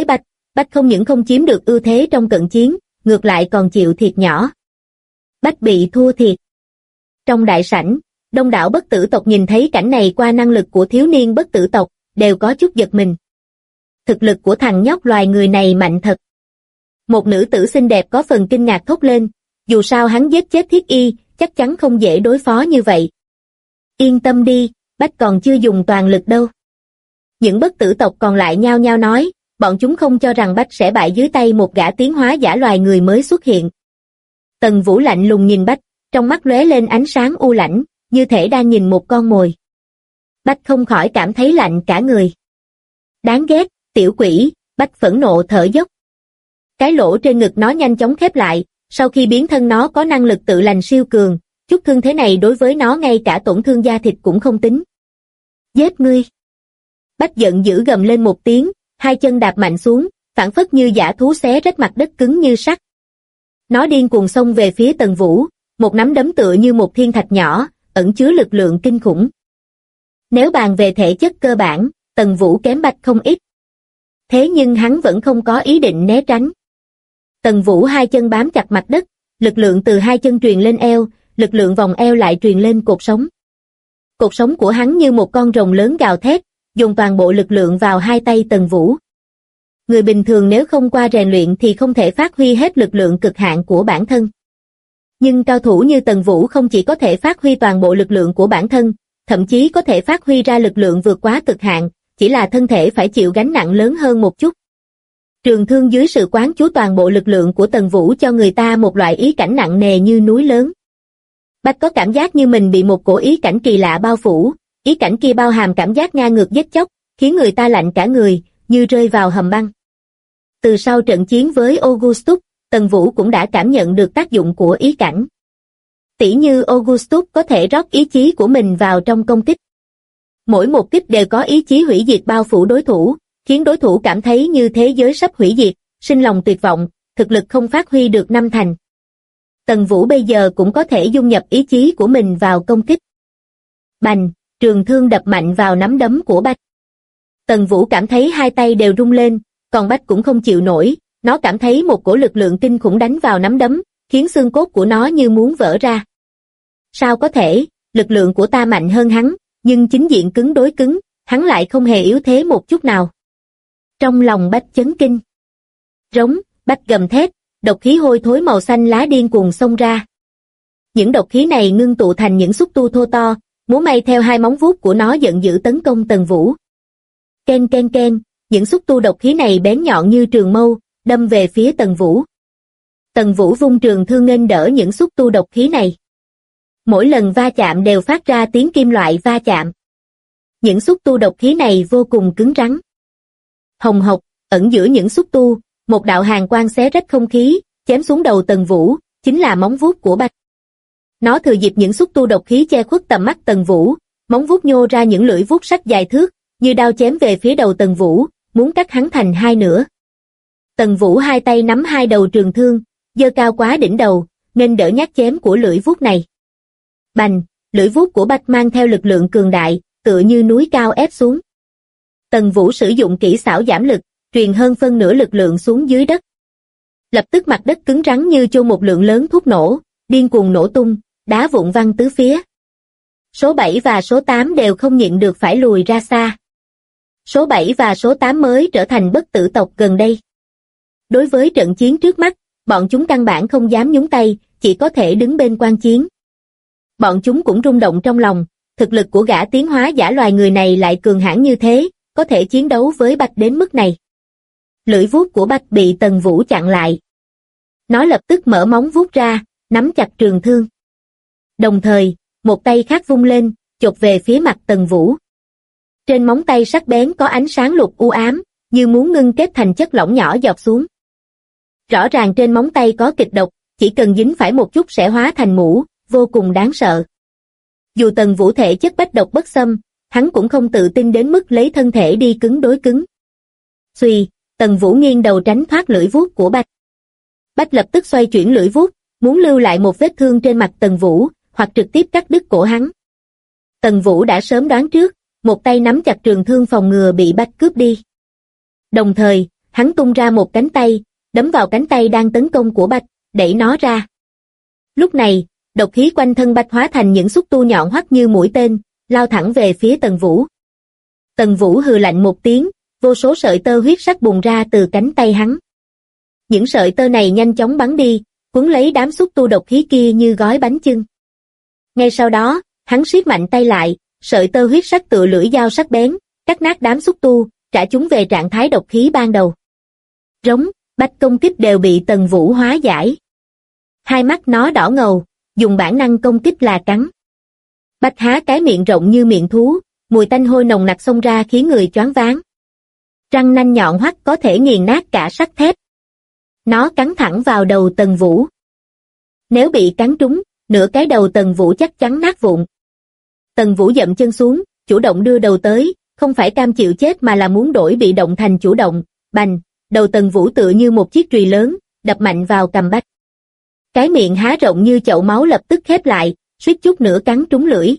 Bách không những không chiếm được ưu thế trong cận chiến, ngược lại còn chịu thiệt nhỏ. Bách bị thua thiệt. Trong đại sảnh, đông đảo bất tử tộc nhìn thấy cảnh này qua năng lực của thiếu niên bất tử tộc, đều có chút giật mình. Thực lực của thằng nhóc loài người này mạnh thật. Một nữ tử xinh đẹp có phần kinh ngạc thốt lên, dù sao hắn giết chết Thiết Y, chắc chắn không dễ đối phó như vậy. Yên tâm đi, Bách còn chưa dùng toàn lực đâu. Những bất tử tộc còn lại nhao nhao nói, bọn chúng không cho rằng Bách sẽ bại dưới tay một gã tiến hóa giả loài người mới xuất hiện. Tần Vũ lạnh lùng nhìn Bách, trong mắt lóe lên ánh sáng u lãnh, như thể đang nhìn một con mồi. Bách không khỏi cảm thấy lạnh cả người. Đáng ghét, tiểu quỷ, Bách phẫn nộ thở dốc. Cái lỗ trên ngực nó nhanh chóng khép lại, sau khi biến thân nó có năng lực tự lành siêu cường, chút thương thế này đối với nó ngay cả tổn thương da thịt cũng không tính. Giết ngươi! Bách giận dữ gầm lên một tiếng, hai chân đạp mạnh xuống, phảng phất như dã thú xé rách mặt đất cứng như sắt. Nó điên cuồng xông về phía Tần Vũ, một nắm đấm tựa như một thiên thạch nhỏ, ẩn chứa lực lượng kinh khủng. Nếu bàn về thể chất cơ bản, Tần Vũ kém Bách không ít. Thế nhưng hắn vẫn không có ý định né tránh. Tần Vũ hai chân bám chặt mặt đất, lực lượng từ hai chân truyền lên eo, lực lượng vòng eo lại truyền lên cột sống. Cột sống của hắn như một con rồng lớn gào thét, dùng toàn bộ lực lượng vào hai tay Tần Vũ. Người bình thường nếu không qua rèn luyện thì không thể phát huy hết lực lượng cực hạn của bản thân. Nhưng cao thủ như Tần Vũ không chỉ có thể phát huy toàn bộ lực lượng của bản thân, thậm chí có thể phát huy ra lực lượng vượt quá cực hạn, chỉ là thân thể phải chịu gánh nặng lớn hơn một chút. Trường thương dưới sự quán chú toàn bộ lực lượng của Tần Vũ cho người ta một loại ý cảnh nặng nề như núi lớn. Bách có cảm giác như mình bị một cổ ý cảnh kỳ lạ bao phủ, ý cảnh kia bao hàm cảm giác ngang ngược giết chóc, khiến người ta lạnh cả người, như rơi vào hầm băng. Từ sau trận chiến với Augustus, Tần Vũ cũng đã cảm nhận được tác dụng của ý cảnh. Tỉ như Augustus có thể rót ý chí của mình vào trong công kích. Mỗi một kích đều có ý chí hủy diệt bao phủ đối thủ, khiến đối thủ cảm thấy như thế giới sắp hủy diệt, sinh lòng tuyệt vọng, thực lực không phát huy được năm thành. Tần Vũ bây giờ cũng có thể dung nhập ý chí của mình vào công kích. Bành, trường thương đập mạnh vào nắm đấm của Bách. Tần Vũ cảm thấy hai tay đều rung lên, còn Bách cũng không chịu nổi, nó cảm thấy một cổ lực lượng kinh khủng đánh vào nắm đấm, khiến xương cốt của nó như muốn vỡ ra. Sao có thể, lực lượng của ta mạnh hơn hắn, nhưng chính diện cứng đối cứng, hắn lại không hề yếu thế một chút nào. Trong lòng Bách chấn kinh. Rống, Bách gầm thét, độc khí hôi thối màu xanh lá điên cuồng xông ra. Những độc khí này ngưng tụ thành những xúc tu thô to, múa may theo hai móng vuốt của nó giận dữ tấn công Tần Vũ. Ken ken ken, những xúc tu độc khí này bén nhọn như trường mâu, đâm về phía Tần Vũ. Tần Vũ vung trường thương nghênh đỡ những xúc tu độc khí này. Mỗi lần va chạm đều phát ra tiếng kim loại va chạm. Những xúc tu độc khí này vô cùng cứng rắn. Hồng hộc, ẩn giữa những xúc tu, một đạo hàn quang xé rách không khí, chém xuống đầu Tần Vũ, chính là móng vuốt của Bách. Nó thừa dịp những xúc tu độc khí che khuất tầm mắt Tần Vũ, móng vuốt nhô ra những lưỡi vuốt sắc dài thước, như đao chém về phía đầu Tần Vũ, muốn cắt hắn thành hai nửa. Tần Vũ hai tay nắm hai đầu trường thương, giơ cao quá đỉnh đầu, nên đỡ nhát chém của lưỡi vuốt này. Bành, lưỡi vuốt của Bách mang theo lực lượng cường đại, tựa như núi cao ép xuống. Tần Vũ sử dụng kỹ xảo giảm lực, truyền hơn phân nửa lực lượng xuống dưới đất. Lập tức mặt đất cứng rắn như chôn một lượng lớn thuốc nổ, điên cuồng nổ tung, đá vụn văng tứ phía. Số 7 và số 8 đều không nhịn được phải lùi ra xa. Số 7 và số 8 mới trở thành bất tử tộc gần đây. Đối với trận chiến trước mắt, bọn chúng căn bản không dám nhúng tay, chỉ có thể đứng bên quan chiến. Bọn chúng cũng rung động trong lòng, thực lực của gã tiến hóa giả loài người này lại cường hãn như thế, có thể chiến đấu với Bách đến mức này. Lưỡi vuốt của Bách bị Tần Vũ chặn lại. Nó lập tức mở móng vuốt ra, nắm chặt trường thương. Đồng thời, một tay khác vung lên, chộp về phía mặt Tần Vũ. Trên móng tay sắc bén có ánh sáng lục u ám, như muốn ngưng kết thành chất lỏng nhỏ giọt xuống. Rõ ràng trên móng tay có kịch độc, chỉ cần dính phải một chút sẽ hóa thành mũ, vô cùng đáng sợ. Dù Tần Vũ thể chất bách độc bất xâm, hắn cũng không tự tin đến mức lấy thân thể đi cứng đối cứng. Xuy, Tần Vũ nghiêng đầu tránh thoát lưỡi vuốt của Bách. Bách lập tức xoay chuyển lưỡi vuốt, muốn lưu lại một vết thương trên mặt Tần Vũ, hoặc trực tiếp cắt đứt cổ hắn. Tần Vũ đã sớm đoán trước, một tay nắm chặt trường thương phòng ngừa bị Bách cướp đi. Đồng thời, hắn tung ra một cánh tay, đấm vào cánh tay đang tấn công của Bạch, đẩy nó ra. Lúc này, độc khí quanh thân Bạch hóa thành những xúc tu nhọn hoắt như mũi tên, lao thẳng về phía Tần Vũ. Tần Vũ hừ lạnh một tiếng, vô số sợi tơ huyết sắc bùng ra từ cánh tay hắn. Những sợi tơ này nhanh chóng bắn đi, cuốn lấy đám xúc tu độc khí kia như gói bánh chưng. Ngay sau đó, hắn siết mạnh tay lại, sợi tơ huyết sắc tựa lưỡi dao sắc bén, cắt nát đám xúc tu, trả chúng về trạng thái độc khí ban đầu. Rống, Bạch công kích đều bị Tần Vũ hóa giải. Hai mắt nó đỏ ngầu, dùng bản năng công kích là cắn. Bạch há cái miệng rộng như miệng thú, mùi tanh hôi nồng nặc xông ra khiến người choáng váng. Răng nanh nhọn hoắt có thể nghiền nát cả sắt thép. Nó cắn thẳng vào đầu Tần Vũ. Nếu bị cắn trúng, nửa cái đầu Tần Vũ chắc chắn nát vụn. Tần Vũ dậm chân xuống, chủ động đưa đầu tới, không phải cam chịu chết mà là muốn đổi bị động thành chủ động. Bành, đầu Tần Vũ tựa như một chiếc chùy lớn, đập mạnh vào cằm Bạch. Cái miệng há rộng như chậu máu lập tức khép lại, suýt chút nữa cắn trúng lưỡi.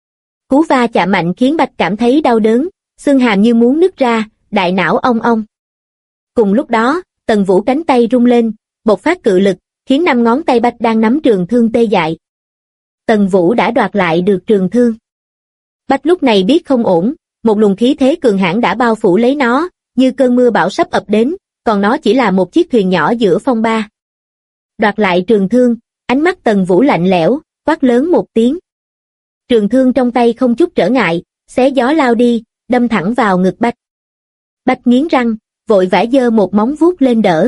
Cú va chạm mạnh khiến Bạch cảm thấy đau đớn, xương hàm như muốn nứt ra, đại não ong ong. Cùng lúc đó, Tần Vũ cánh tay rung lên, bộc phát cự lực, khiến 5 ngón tay Bạch đang nắm trường thương tê dại. Tần Vũ đã đoạt lại được trường thương. Bạch lúc này biết không ổn, một luồng khí thế cường hãn đã bao phủ lấy nó, như cơn mưa bão sắp ập đến, còn nó chỉ là một chiếc thuyền nhỏ giữa phong ba. Đoạt lại trường thương, ánh mắt Tần Vũ lạnh lẽo, quát lớn một tiếng. Trường thương trong tay không chút trở ngại, xé gió lao đi, đâm thẳng vào ngực Bạch. Bạch nghiến răng, vội vã giơ một móng vuốt lên đỡ.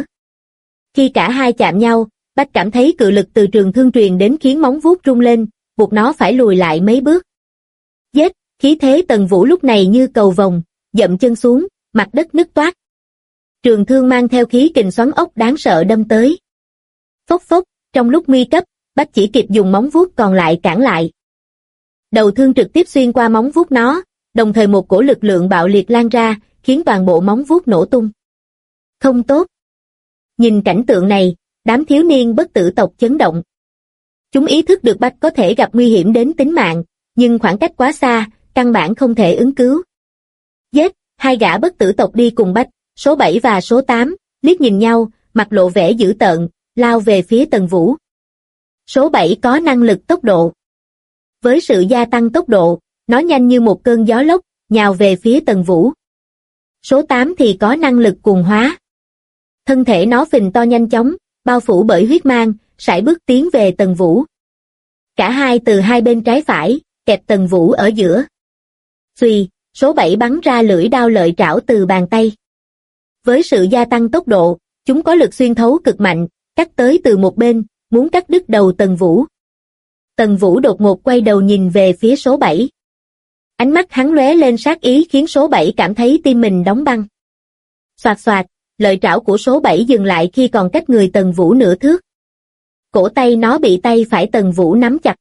Khi cả hai chạm nhau, Bạch cảm thấy cự lực từ trường thương truyền đến khiến móng vuốt rung lên, buộc nó phải lùi lại mấy bước. Giết, khí thế Tần Vũ lúc này như cầu vồng, dậm chân xuống, mặt đất nứt toác. Trường thương mang theo khí kình xoắn ốc đáng sợ đâm tới. Phốc phốc, trong lúc nguy cấp, Bạch chỉ kịp dùng móng vuốt còn lại cản lại. Đầu thương trực tiếp xuyên qua móng vuốt nó, đồng thời một cổ lực lượng bạo liệt lan ra, khiến toàn bộ móng vuốt nổ tung. Không tốt. Nhìn cảnh tượng này, đám thiếu niên bất tử tộc chấn động. Chúng ý thức được Bạch có thể gặp nguy hiểm đến tính mạng, nhưng khoảng cách quá xa, căn bản không thể ứng cứu. Giết, hai gã bất tử tộc đi cùng Bạch, số 7 và số 8, liếc nhìn nhau, mặt lộ vẻ dữ tợn, lao về phía Tần Vũ. Số 7 có năng lực tốc độ. Với sự gia tăng tốc độ, nó nhanh như một cơn gió lốc, nhào về phía Tần Vũ. Số 8 thì có năng lực cuồng hóa. Thân thể nó phình to nhanh chóng, bao phủ bởi huyết mang, sải bước tiến về Tần Vũ. Cả hai từ hai bên trái phải, kẹp Tần Vũ ở giữa. Xuy, số 7 bắn ra lưỡi đao lợi trảo từ bàn tay. Với sự gia tăng tốc độ, chúng có lực xuyên thấu cực mạnh, cắt tới từ một bên, muốn cắt đứt đầu Tần Vũ. Tần Vũ đột ngột quay đầu nhìn về phía số 7. Ánh mắt hắn lóe lên sát ý khiến số 7 cảm thấy tim mình đóng băng. Xoạt xoạt, lợi trảo của số 7 dừng lại khi còn cách người Tần Vũ nửa thước. Cổ tay nó bị tay phải Tần Vũ nắm chặt.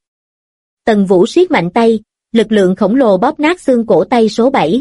Tần Vũ siết mạnh tay, lực lượng khổng lồ bóp nát xương cổ tay số 7.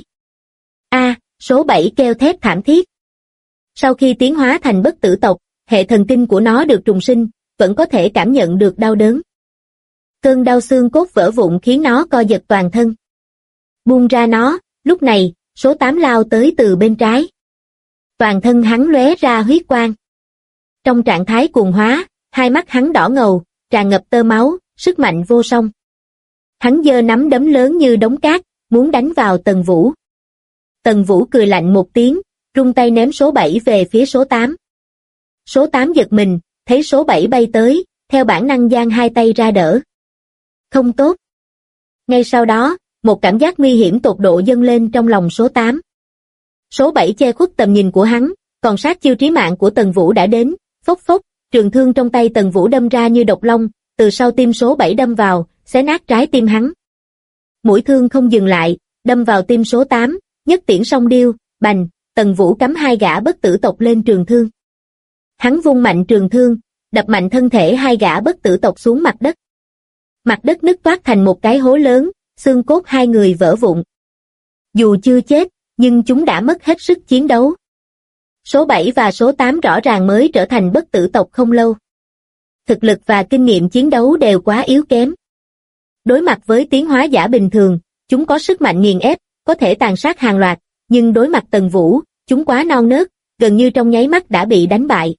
Số 7 kêu thét thảm thiết. Sau khi tiến hóa thành bất tử tộc, hệ thần kinh của nó được trùng sinh, vẫn có thể cảm nhận được đau đớn. Cơn đau xương cốt vỡ vụn khiến nó co giật toàn thân. Buông ra nó, lúc này, số 8 lao tới từ bên trái. Toàn thân hắn lóe ra huyết quang. Trong trạng thái cuồng hóa, hai mắt hắn đỏ ngầu, tràn ngập tơ máu, sức mạnh vô song. Hắn giơ nắm đấm lớn như đống cát, muốn đánh vào Tần Vũ. Tần Vũ cười lạnh một tiếng, rung tay ném số 7 về phía số 8. Số 8 giật mình, thấy số 7 bay tới, theo bản năng giang hai tay ra đỡ. Không tốt. Ngay sau đó, một cảm giác nguy hiểm tột độ dâng lên trong lòng số 8. Số 7 che khuất tầm nhìn của hắn, còn sát chiêu trí mạng của Tần Vũ đã đến, phốc phốc, trường thương trong tay Tần Vũ đâm ra như độc long, từ sau tim số 7 đâm vào, xé nát trái tim hắn. Mũi thương không dừng lại, đâm vào tim số 8, nhất tiễn song điêu, bành, Tần Vũ cắm hai gã bất tử tộc lên trường thương. Hắn vung mạnh trường thương, đập mạnh thân thể hai gã bất tử tộc xuống mặt đất. Mặt đất nứt toác thành một cái hố lớn, xương cốt hai người vỡ vụn. Dù chưa chết, nhưng chúng đã mất hết sức chiến đấu. Số 7 và số 8 rõ ràng mới trở thành bất tử tộc không lâu. Thực lực và kinh nghiệm chiến đấu đều quá yếu kém. Đối mặt với tiến hóa giả bình thường, chúng có sức mạnh nghiền ép, có thể tàn sát hàng loạt, nhưng đối mặt Tần Vũ, chúng quá non nớt, gần như trong nháy mắt đã bị đánh bại.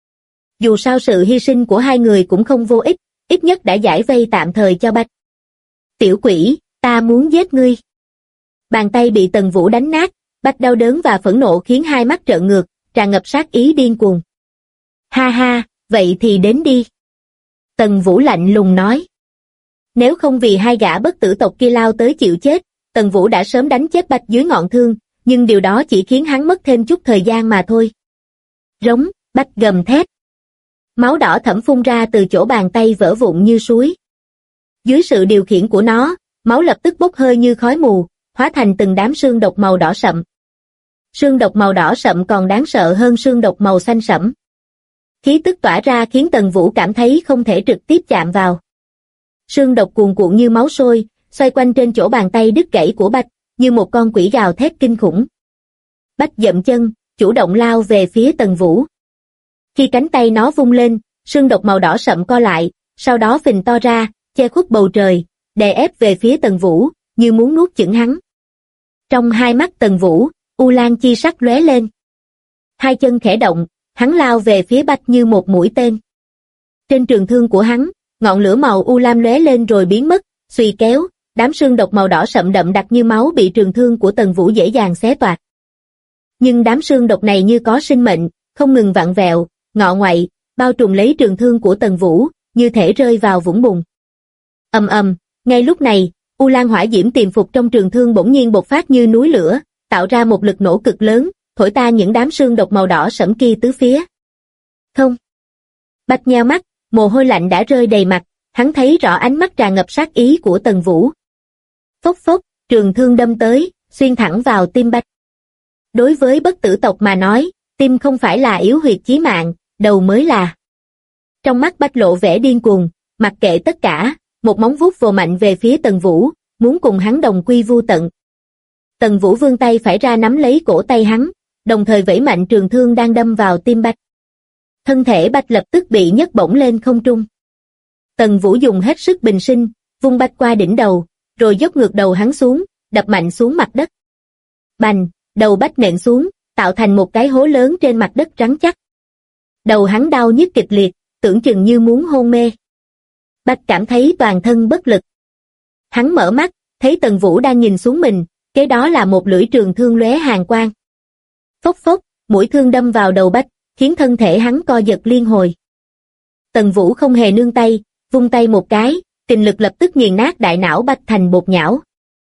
Dù sao sự hy sinh của hai người cũng không vô ích, ít nhất đã giải vây tạm thời cho Bạch. Tiểu quỷ, ta muốn giết ngươi. Bàn tay bị Tần Vũ đánh nát, Bạch đau đớn và phẫn nộ khiến hai mắt trợn ngược, tràn ngập sát ý điên cuồng. Ha ha, vậy thì đến đi. Tần Vũ lạnh lùng nói. Nếu không vì hai gã bất tử tộc kia lao tới chịu chết, Tần Vũ đã sớm đánh chết Bạch dưới ngọn thương, nhưng điều đó chỉ khiến hắn mất thêm chút thời gian mà thôi. Rống, Bạch gầm thét. Máu đỏ thẫm phun ra từ chỗ bàn tay vỡ vụn như suối. Dưới sự điều khiển của nó, máu lập tức bốc hơi như khói mù, hóa thành từng đám xương độc màu đỏ sậm. Xương độc màu đỏ sậm còn đáng sợ hơn xương độc màu xanh sẫm. Khí tức tỏa ra khiến Tần Vũ cảm thấy không thể trực tiếp chạm vào. Xương độc cuồn cuộn như máu sôi, xoay quanh trên chỗ bàn tay đứt gãy của Bạch, như một con quỷ gào thét kinh khủng. Bạch dậm chân, chủ động lao về phía Tần Vũ. Khi cánh tay nó vung lên, xương độc màu đỏ sậm co lại, sau đó phình to ra, che khuất bầu trời, đè ép về phía Tần Vũ, như muốn nuốt chửng hắn. Trong hai mắt Tần Vũ, u lan chi sắc lóe lên. Hai chân khẽ động, hắn lao về phía Bạch như một mũi tên. Trên trường thương của hắn, ngọn lửa màu u lam lóe lên rồi biến mất, xuy kéo, đám xương độc màu đỏ sậm đậm đặc như máu bị trường thương của Tần Vũ dễ dàng xé toạc. Nhưng đám xương độc này như có sinh mệnh, không ngừng vặn vẹo, ngọ ngoại, bao trùm lấy trường thương của Tần Vũ, như thể rơi vào vũng bùn. Ầm ầm, ngay lúc này, u lan hỏa diễm tiềm phục trong trường thương bỗng nhiên bộc phát như núi lửa, tạo ra một lực nổ cực lớn, thổi tan những đám xương độc màu đỏ sẫm kia tứ phía. Không. Bạch nheo mắt, mồ hôi lạnh đã rơi đầy mặt, hắn thấy rõ ánh mắt tràn ngập sát ý của Tần Vũ. Phốc phốc, trường thương đâm tới, xuyên thẳng vào tim Bạch. Đối với bất tử tộc mà nói, tim không phải là yếu huyệt chí mạng, đầu mới là. Trong mắt Bạch lộ vẻ điên cuồng, mặc kệ tất cả, một móng vuốt vồ mạnh về phía Tần Vũ, muốn cùng hắn đồng quy vu tận. Tần Vũ vươn tay phải ra nắm lấy cổ tay hắn, đồng thời vẫy mạnh trường thương đang đâm vào tim Bạch. Thân thể Bạch lập tức bị nhấc bổng lên không trung. Tần Vũ dùng hết sức bình sinh, vung Bạch qua đỉnh đầu, rồi dốc ngược đầu hắn xuống, đập mạnh xuống mặt đất. Bành, đầu Bạch nện xuống, tạo thành một cái hố lớn trên mặt đất rắn chắc. Đầu hắn đau nhức kịch liệt, tưởng chừng như muốn hôn mê. Bạch cảm thấy toàn thân bất lực. Hắn mở mắt, thấy Tần Vũ đang nhìn xuống mình, kế đó là một lưỡi trường thương lóe hàn quang. Phốc phốc, mũi thương đâm vào đầu Bạch, khiến thân thể hắn co giật liên hồi. Tần Vũ không hề nương tay, vung tay một cái, kình lực lập tức nghiền nát đại não Bạch thành bột nhão.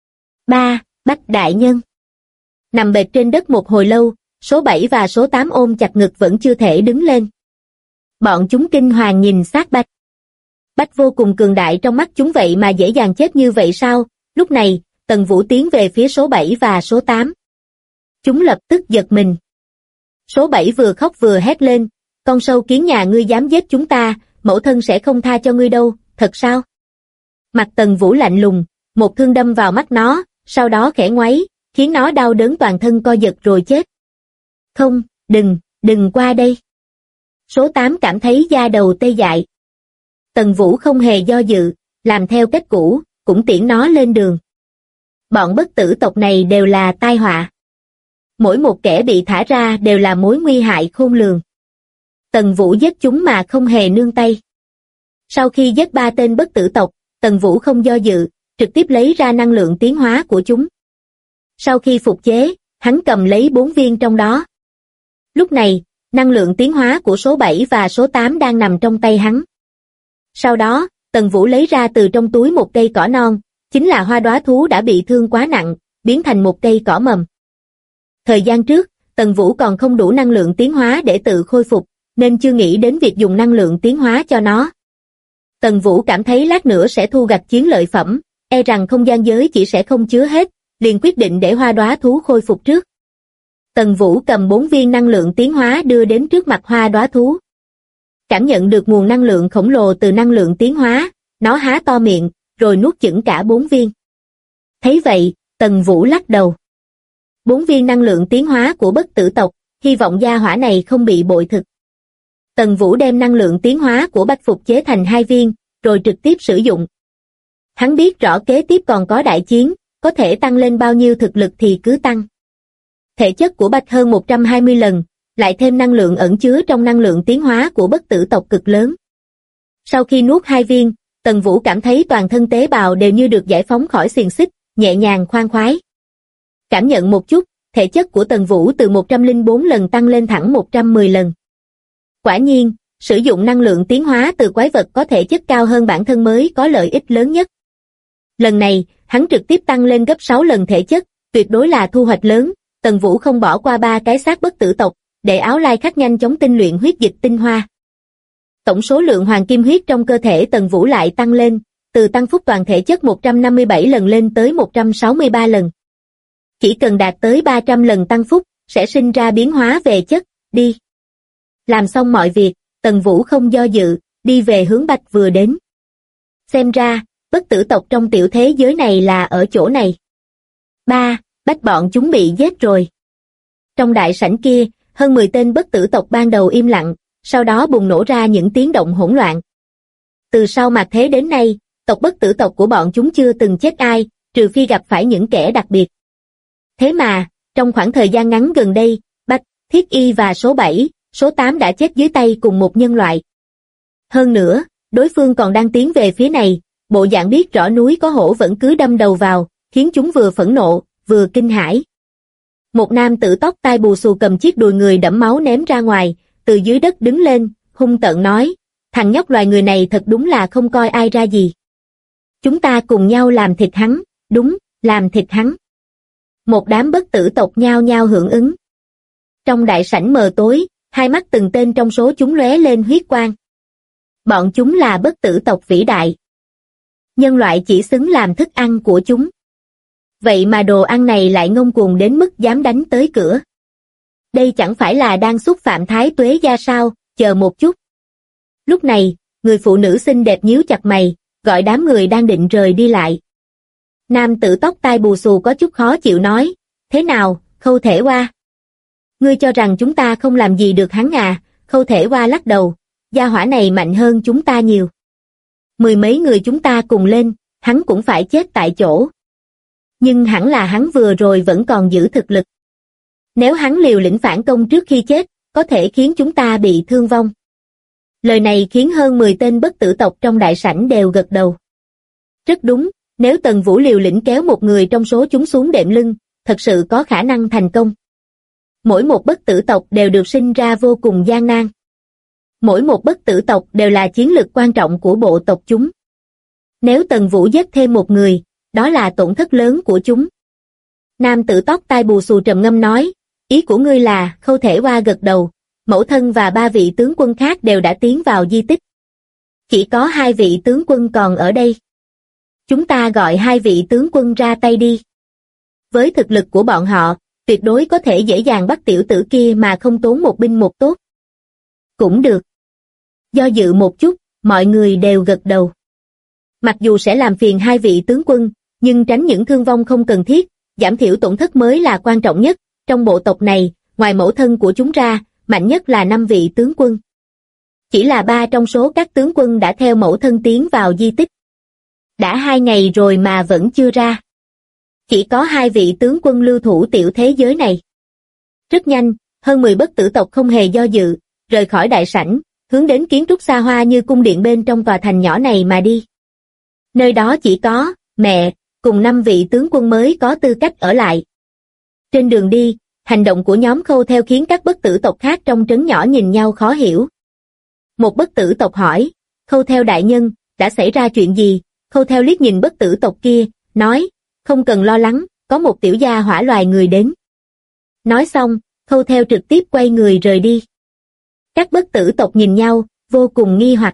Bạch đại nhân. Nằm bệt trên đất một hồi lâu, số 7 và số 8 ôm chặt ngực vẫn chưa thể đứng lên. Bọn chúng kinh hoàng nhìn xác Bạch. Bạch vô cùng cường đại trong mắt chúng vậy mà dễ dàng chết như vậy sao? Lúc này, Tần Vũ tiến về phía số 7 và số 8. Chúng lập tức giật mình. Số 7 vừa khóc vừa hét lên, con sâu kiến nhà ngươi dám giết chúng ta, mẫu thân sẽ không tha cho ngươi đâu, thật sao? Mặt Tần Vũ lạnh lùng, một thương đâm vào mắt nó, sau đó khẽ ngoáy, khiến nó đau đớn toàn thân co giật rồi chết. Không, đừng qua đây. Số 8 cảm thấy da đầu tê dại. Tần Vũ không hề do dự, làm theo cách cũ, cũng tiễn nó lên đường. Bọn bất tử tộc này đều là tai họa. Mỗi một kẻ bị thả ra đều là mối nguy hại khôn lường. Tần Vũ giết chúng mà không hề nương tay. Sau khi giết 3 tên bất tử tộc, Tần Vũ không do dự, trực tiếp lấy ra năng lượng tiến hóa của chúng. Sau khi phục chế, hắn cầm lấy 4 viên trong đó. Lúc này, năng lượng tiến hóa của số 7 và số 8 đang nằm trong tay hắn. Sau đó, Tần Vũ lấy ra từ trong túi một cây cỏ non, chính là hoa đóa thú đã bị thương quá nặng, biến thành một cây cỏ mầm. Thời gian trước, Tần Vũ còn không đủ năng lượng tiến hóa để tự khôi phục, nên chưa nghĩ đến việc dùng năng lượng tiến hóa cho nó. Tần Vũ cảm thấy lát nữa sẽ thu gặt chiến lợi phẩm, e rằng không gian giới chỉ sẽ không chứa hết, liền quyết định để hoa đóa thú khôi phục trước. Tần Vũ cầm 4 viên năng lượng tiến hóa đưa đến trước mặt hoa đóa thú. Cảm nhận được nguồn năng lượng khổng lồ từ năng lượng tiến hóa, nó há to miệng, rồi nuốt chửng cả 4 viên. Thấy vậy, Tần Vũ lắc đầu. 4 viên năng lượng tiến hóa của bất tử tộc, hy vọng gia hỏa này không bị bội thực. Tần Vũ đem năng lượng tiến hóa của Bạch phục chế thành 2 viên, rồi trực tiếp sử dụng. Hắn biết rõ kế tiếp còn có đại chiến, có thể tăng lên bao nhiêu thực lực thì cứ tăng. Thể chất của Bạch hơn 120 lần, lại thêm năng lượng ẩn chứa trong năng lượng tiến hóa của bất tử tộc cực lớn. Sau khi nuốt 2 viên, Tần Vũ cảm thấy toàn thân tế bào đều như được giải phóng khỏi xiềng xích, nhẹ nhàng khoan khoái. Cảm nhận một chút, thể chất của Tần Vũ từ 104 lần tăng lên thẳng 110 lần. Quả nhiên, sử dụng năng lượng tiến hóa từ quái vật có thể chất cao hơn bản thân mới có lợi ích lớn nhất. Lần này, hắn trực tiếp tăng lên gấp 6 lần thể chất, tuyệt đối là thu hoạch lớn. Tần Vũ không bỏ qua 3 cái xác bất tử tộc, để Áo Lai Khắc nhanh chóng tinh luyện huyết dịch tinh hoa. Tổng số lượng hoàng kim huyết trong cơ thể Tần Vũ lại tăng lên, từ tăng phúc toàn thể chất 157 lần lên tới 163 lần. Chỉ cần đạt tới 300 lần tăng phúc, sẽ sinh ra biến hóa về chất, đi. Làm xong mọi việc, Tần Vũ không do dự, đi về hướng Bạch vừa đến. Xem ra, bất tử tộc trong tiểu thế giới này là ở chỗ này. Bách bọn chúng bị giết rồi. Trong đại sảnh kia, hơn 10 tên bất tử tộc ban đầu im lặng, sau đó bùng nổ ra những tiếng động hỗn loạn. Từ sau mạt thế đến nay, tộc bất tử tộc của bọn chúng chưa từng chết ai, trừ phi gặp phải những kẻ đặc biệt. Thế mà, trong khoảng thời gian ngắn gần đây, Bách, Thiết Y và số 7, số 8 đã chết dưới tay cùng một nhân loại. Hơn nữa, đối phương còn đang tiến về phía này, bộ dạng biết rõ núi có hổ vẫn cứ đâm đầu vào, khiến chúng vừa phẫn nộ, vừa kinh hãi. Một nam tử tóc tai bù xù cầm chiếc đùi người đẫm máu ném ra ngoài, từ dưới đất đứng lên, hung tợn nói, thằng nhóc loài người này thật đúng là không coi ai ra gì. Chúng ta cùng nhau làm thịt hắn, đúng, làm thịt hắn. Một đám bất tử tộc nhao nhao hưởng ứng. Trong đại sảnh mờ tối, hai mắt từng tên trong số chúng lóe lên huyết quang. Bọn chúng là bất tử tộc vĩ đại. Nhân loại chỉ xứng làm thức ăn của chúng. Vậy mà đồ ăn này lại ngông cuồng đến mức dám đánh tới cửa. Đây chẳng phải là đang xúc phạm Thái Tuế Gia sao, chờ một chút. Lúc này, người phụ nữ xinh đẹp nhíu chặt mày, gọi đám người đang định rời đi lại. Nam tử tóc tai bù xù có chút khó chịu nói, thế nào, Khâu Thể Hoa? Ngươi cho rằng chúng ta không làm gì được hắn à? Khâu Thể Hoa lắc đầu, gia hỏa này mạnh hơn chúng ta nhiều. 10 mấy người chúng ta cùng lên, hắn cũng phải chết tại chỗ. Nhưng hẳn là hắn vừa rồi vẫn còn giữ thực lực. Nếu hắn liều lĩnh phản công trước khi chết, có thể khiến chúng ta bị thương vong. Lời này khiến hơn 10 tên bất tử tộc trong đại sảnh đều gật đầu. Rất đúng, nếu Tần Vũ liều lĩnh kéo một người trong số chúng xuống đệm lưng, thật sự có khả năng thành công. Mỗi một bất tử tộc đều được sinh ra vô cùng gian nan. Mỗi một bất tử tộc đều là chiến lực quan trọng của bộ tộc chúng. Nếu Tần Vũ giết thêm một người, đó là tổn thất lớn của chúng. Nam tử tóc tai bù xù trầm ngâm nói, ý của ngươi là, Khâu Thể Hoa gật đầu, mẫu thân và 3 vị tướng quân khác đều đã tiến vào di tích. Chỉ có 2 vị tướng quân còn ở đây. Chúng ta gọi 2 vị tướng quân ra tay đi. Với thực lực của bọn họ, tuyệt đối có thể dễ dàng bắt tiểu tử kia mà không tốn một binh một tốt. Cũng được. Do dự một chút, mọi người đều gật đầu. Mặc dù sẽ làm phiền 2 vị tướng quân, nhưng tránh những thương vong không cần thiết, giảm thiểu tổn thất mới là quan trọng nhất. Trong bộ tộc này, ngoài mẫu thân của chúng ra, mạnh nhất là 5 vị tướng quân. Chỉ là 3 trong số các tướng quân đã theo mẫu thân tiến vào di tích. Đã 2 ngày rồi mà vẫn chưa ra. Chỉ có 2 vị tướng quân lưu thủ tiểu thế giới này. Rất nhanh, hơn 10 bất tử tộc không hề do dự, rời khỏi đại sảnh, hướng đến kiến trúc xa hoa như cung điện bên trong tòa thành nhỏ này mà đi. Nơi đó chỉ có, mẹ, cùng 5 vị tướng quân mới có tư cách ở lại. Trên đường đi, hành động của nhóm Khâu Theo khiến các bất tử tộc khác trong trấn nhỏ nhìn nhau khó hiểu. Một bất tử tộc hỏi, Khâu Theo đại nhân, đã xảy ra chuyện gì? Khâu Theo liếc nhìn bất tử tộc kia, nói, không cần lo lắng, có một tiểu gia hỏa loài người đến. Nói xong, Khâu Theo trực tiếp quay người rời đi. Các bất tử tộc nhìn nhau, vô cùng nghi hoặc.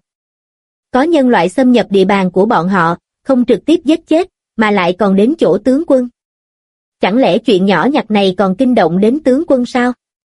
Có nhân loại xâm nhập địa bàn của bọn họ, không trực tiếp giết chết, mà lại còn đến chỗ tướng quân. Chẳng lẽ chuyện nhỏ nhặt này còn kinh động đến tướng quân sao?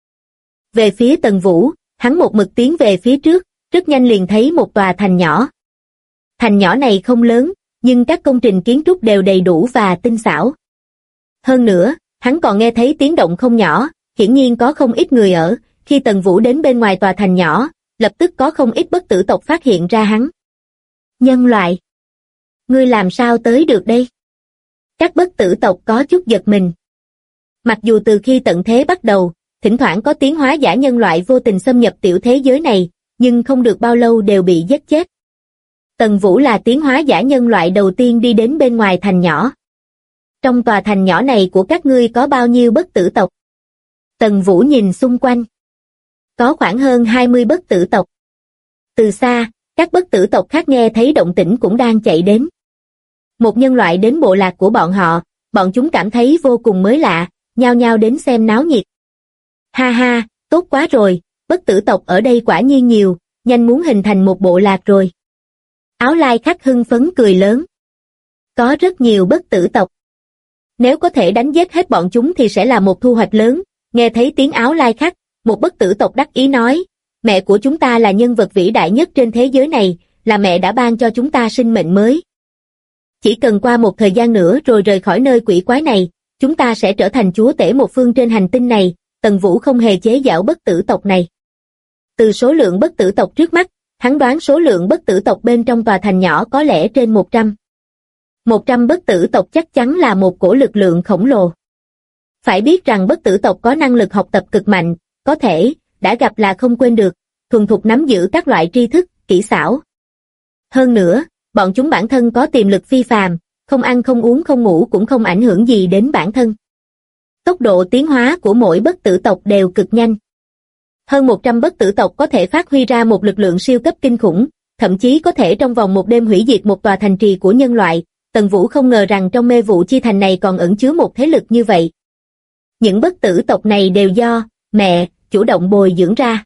Về phía Tần Vũ, hắn một mực tiến về phía trước, rất nhanh liền thấy một tòa thành nhỏ. Thành nhỏ này không lớn, nhưng các công trình kiến trúc đều đầy đủ và tinh xảo. Hơn nữa, hắn còn nghe thấy tiếng động không nhỏ, hiển nhiên có không ít người ở. Khi Tần Vũ đến bên ngoài tòa thành nhỏ, lập tức có không ít bất tử tộc phát hiện ra hắn. Nhân loại! Ngươi làm sao tới được đây? Các bất tử tộc có chút giật mình. Mặc dù từ khi tận thế bắt đầu, thỉnh thoảng có tiến hóa giả nhân loại vô tình xâm nhập tiểu thế giới này, nhưng không được bao lâu đều bị giết chết. Tần Vũ là tiến hóa giả nhân loại đầu tiên đi đến bên ngoài thành nhỏ. Trong tòa thành nhỏ này của các ngươi có bao nhiêu bất tử tộc? Tần Vũ nhìn xung quanh. Có khoảng hơn 20 bất tử tộc. Từ xa, các bất tử tộc khác nghe thấy động tĩnh cũng đang chạy đến. Một nhân loại đến bộ lạc của bọn chúng cảm thấy vô cùng mới lạ, nhao nhao đến xem náo nhiệt. Ha ha, tốt quá rồi, bất tử tộc ở đây quả nhiên nhiều, nhanh muốn hình thành một bộ lạc rồi. Áo lai khắc hưng phấn cười lớn. Có rất nhiều bất tử tộc. Nếu có thể đánh giết hết bọn chúng thì sẽ là một thu hoạch lớn. Nghe thấy tiếng áo lai khắc, một bất tử tộc đắc ý nói, mẹ của chúng ta là nhân vật vĩ đại nhất trên thế giới này, là mẹ đã ban cho chúng ta sinh mệnh mới. Chỉ cần qua một thời gian nữa rồi rời khỏi nơi quỷ quái này, chúng ta sẽ trở thành chúa tể một phương trên hành tinh này. Tần Vũ không hề chế giễu bất tử tộc này. Từ số lượng bất tử tộc trước mắt, hắn đoán số lượng bất tử tộc bên trong tòa thành nhỏ có lẽ trên 100. 100 bất tử tộc chắc chắn là một cổ lực lượng khổng lồ. Phải biết rằng bất tử tộc có năng lực học tập cực mạnh, có thể, đã gặp là không quên được, thuần thục nắm giữ các loại tri thức, kỹ xảo. Hơn nữa, bọn chúng bản thân có tiềm lực phi phàm, không ăn không uống không ngủ cũng không ảnh hưởng gì đến bản thân. Tốc độ tiến hóa của mỗi bất tử tộc đều cực nhanh. Hơn 100 bất tử tộc có thể phát huy ra một lực lượng siêu cấp kinh khủng, thậm chí có thể trong vòng một đêm hủy diệt một tòa thành trì của nhân loại. Tần Vũ không ngờ rằng trong mê vụ chi thành này còn ẩn chứa một thế lực như vậy. Những bất tử tộc này đều do mẹ chủ động bồi dưỡng ra.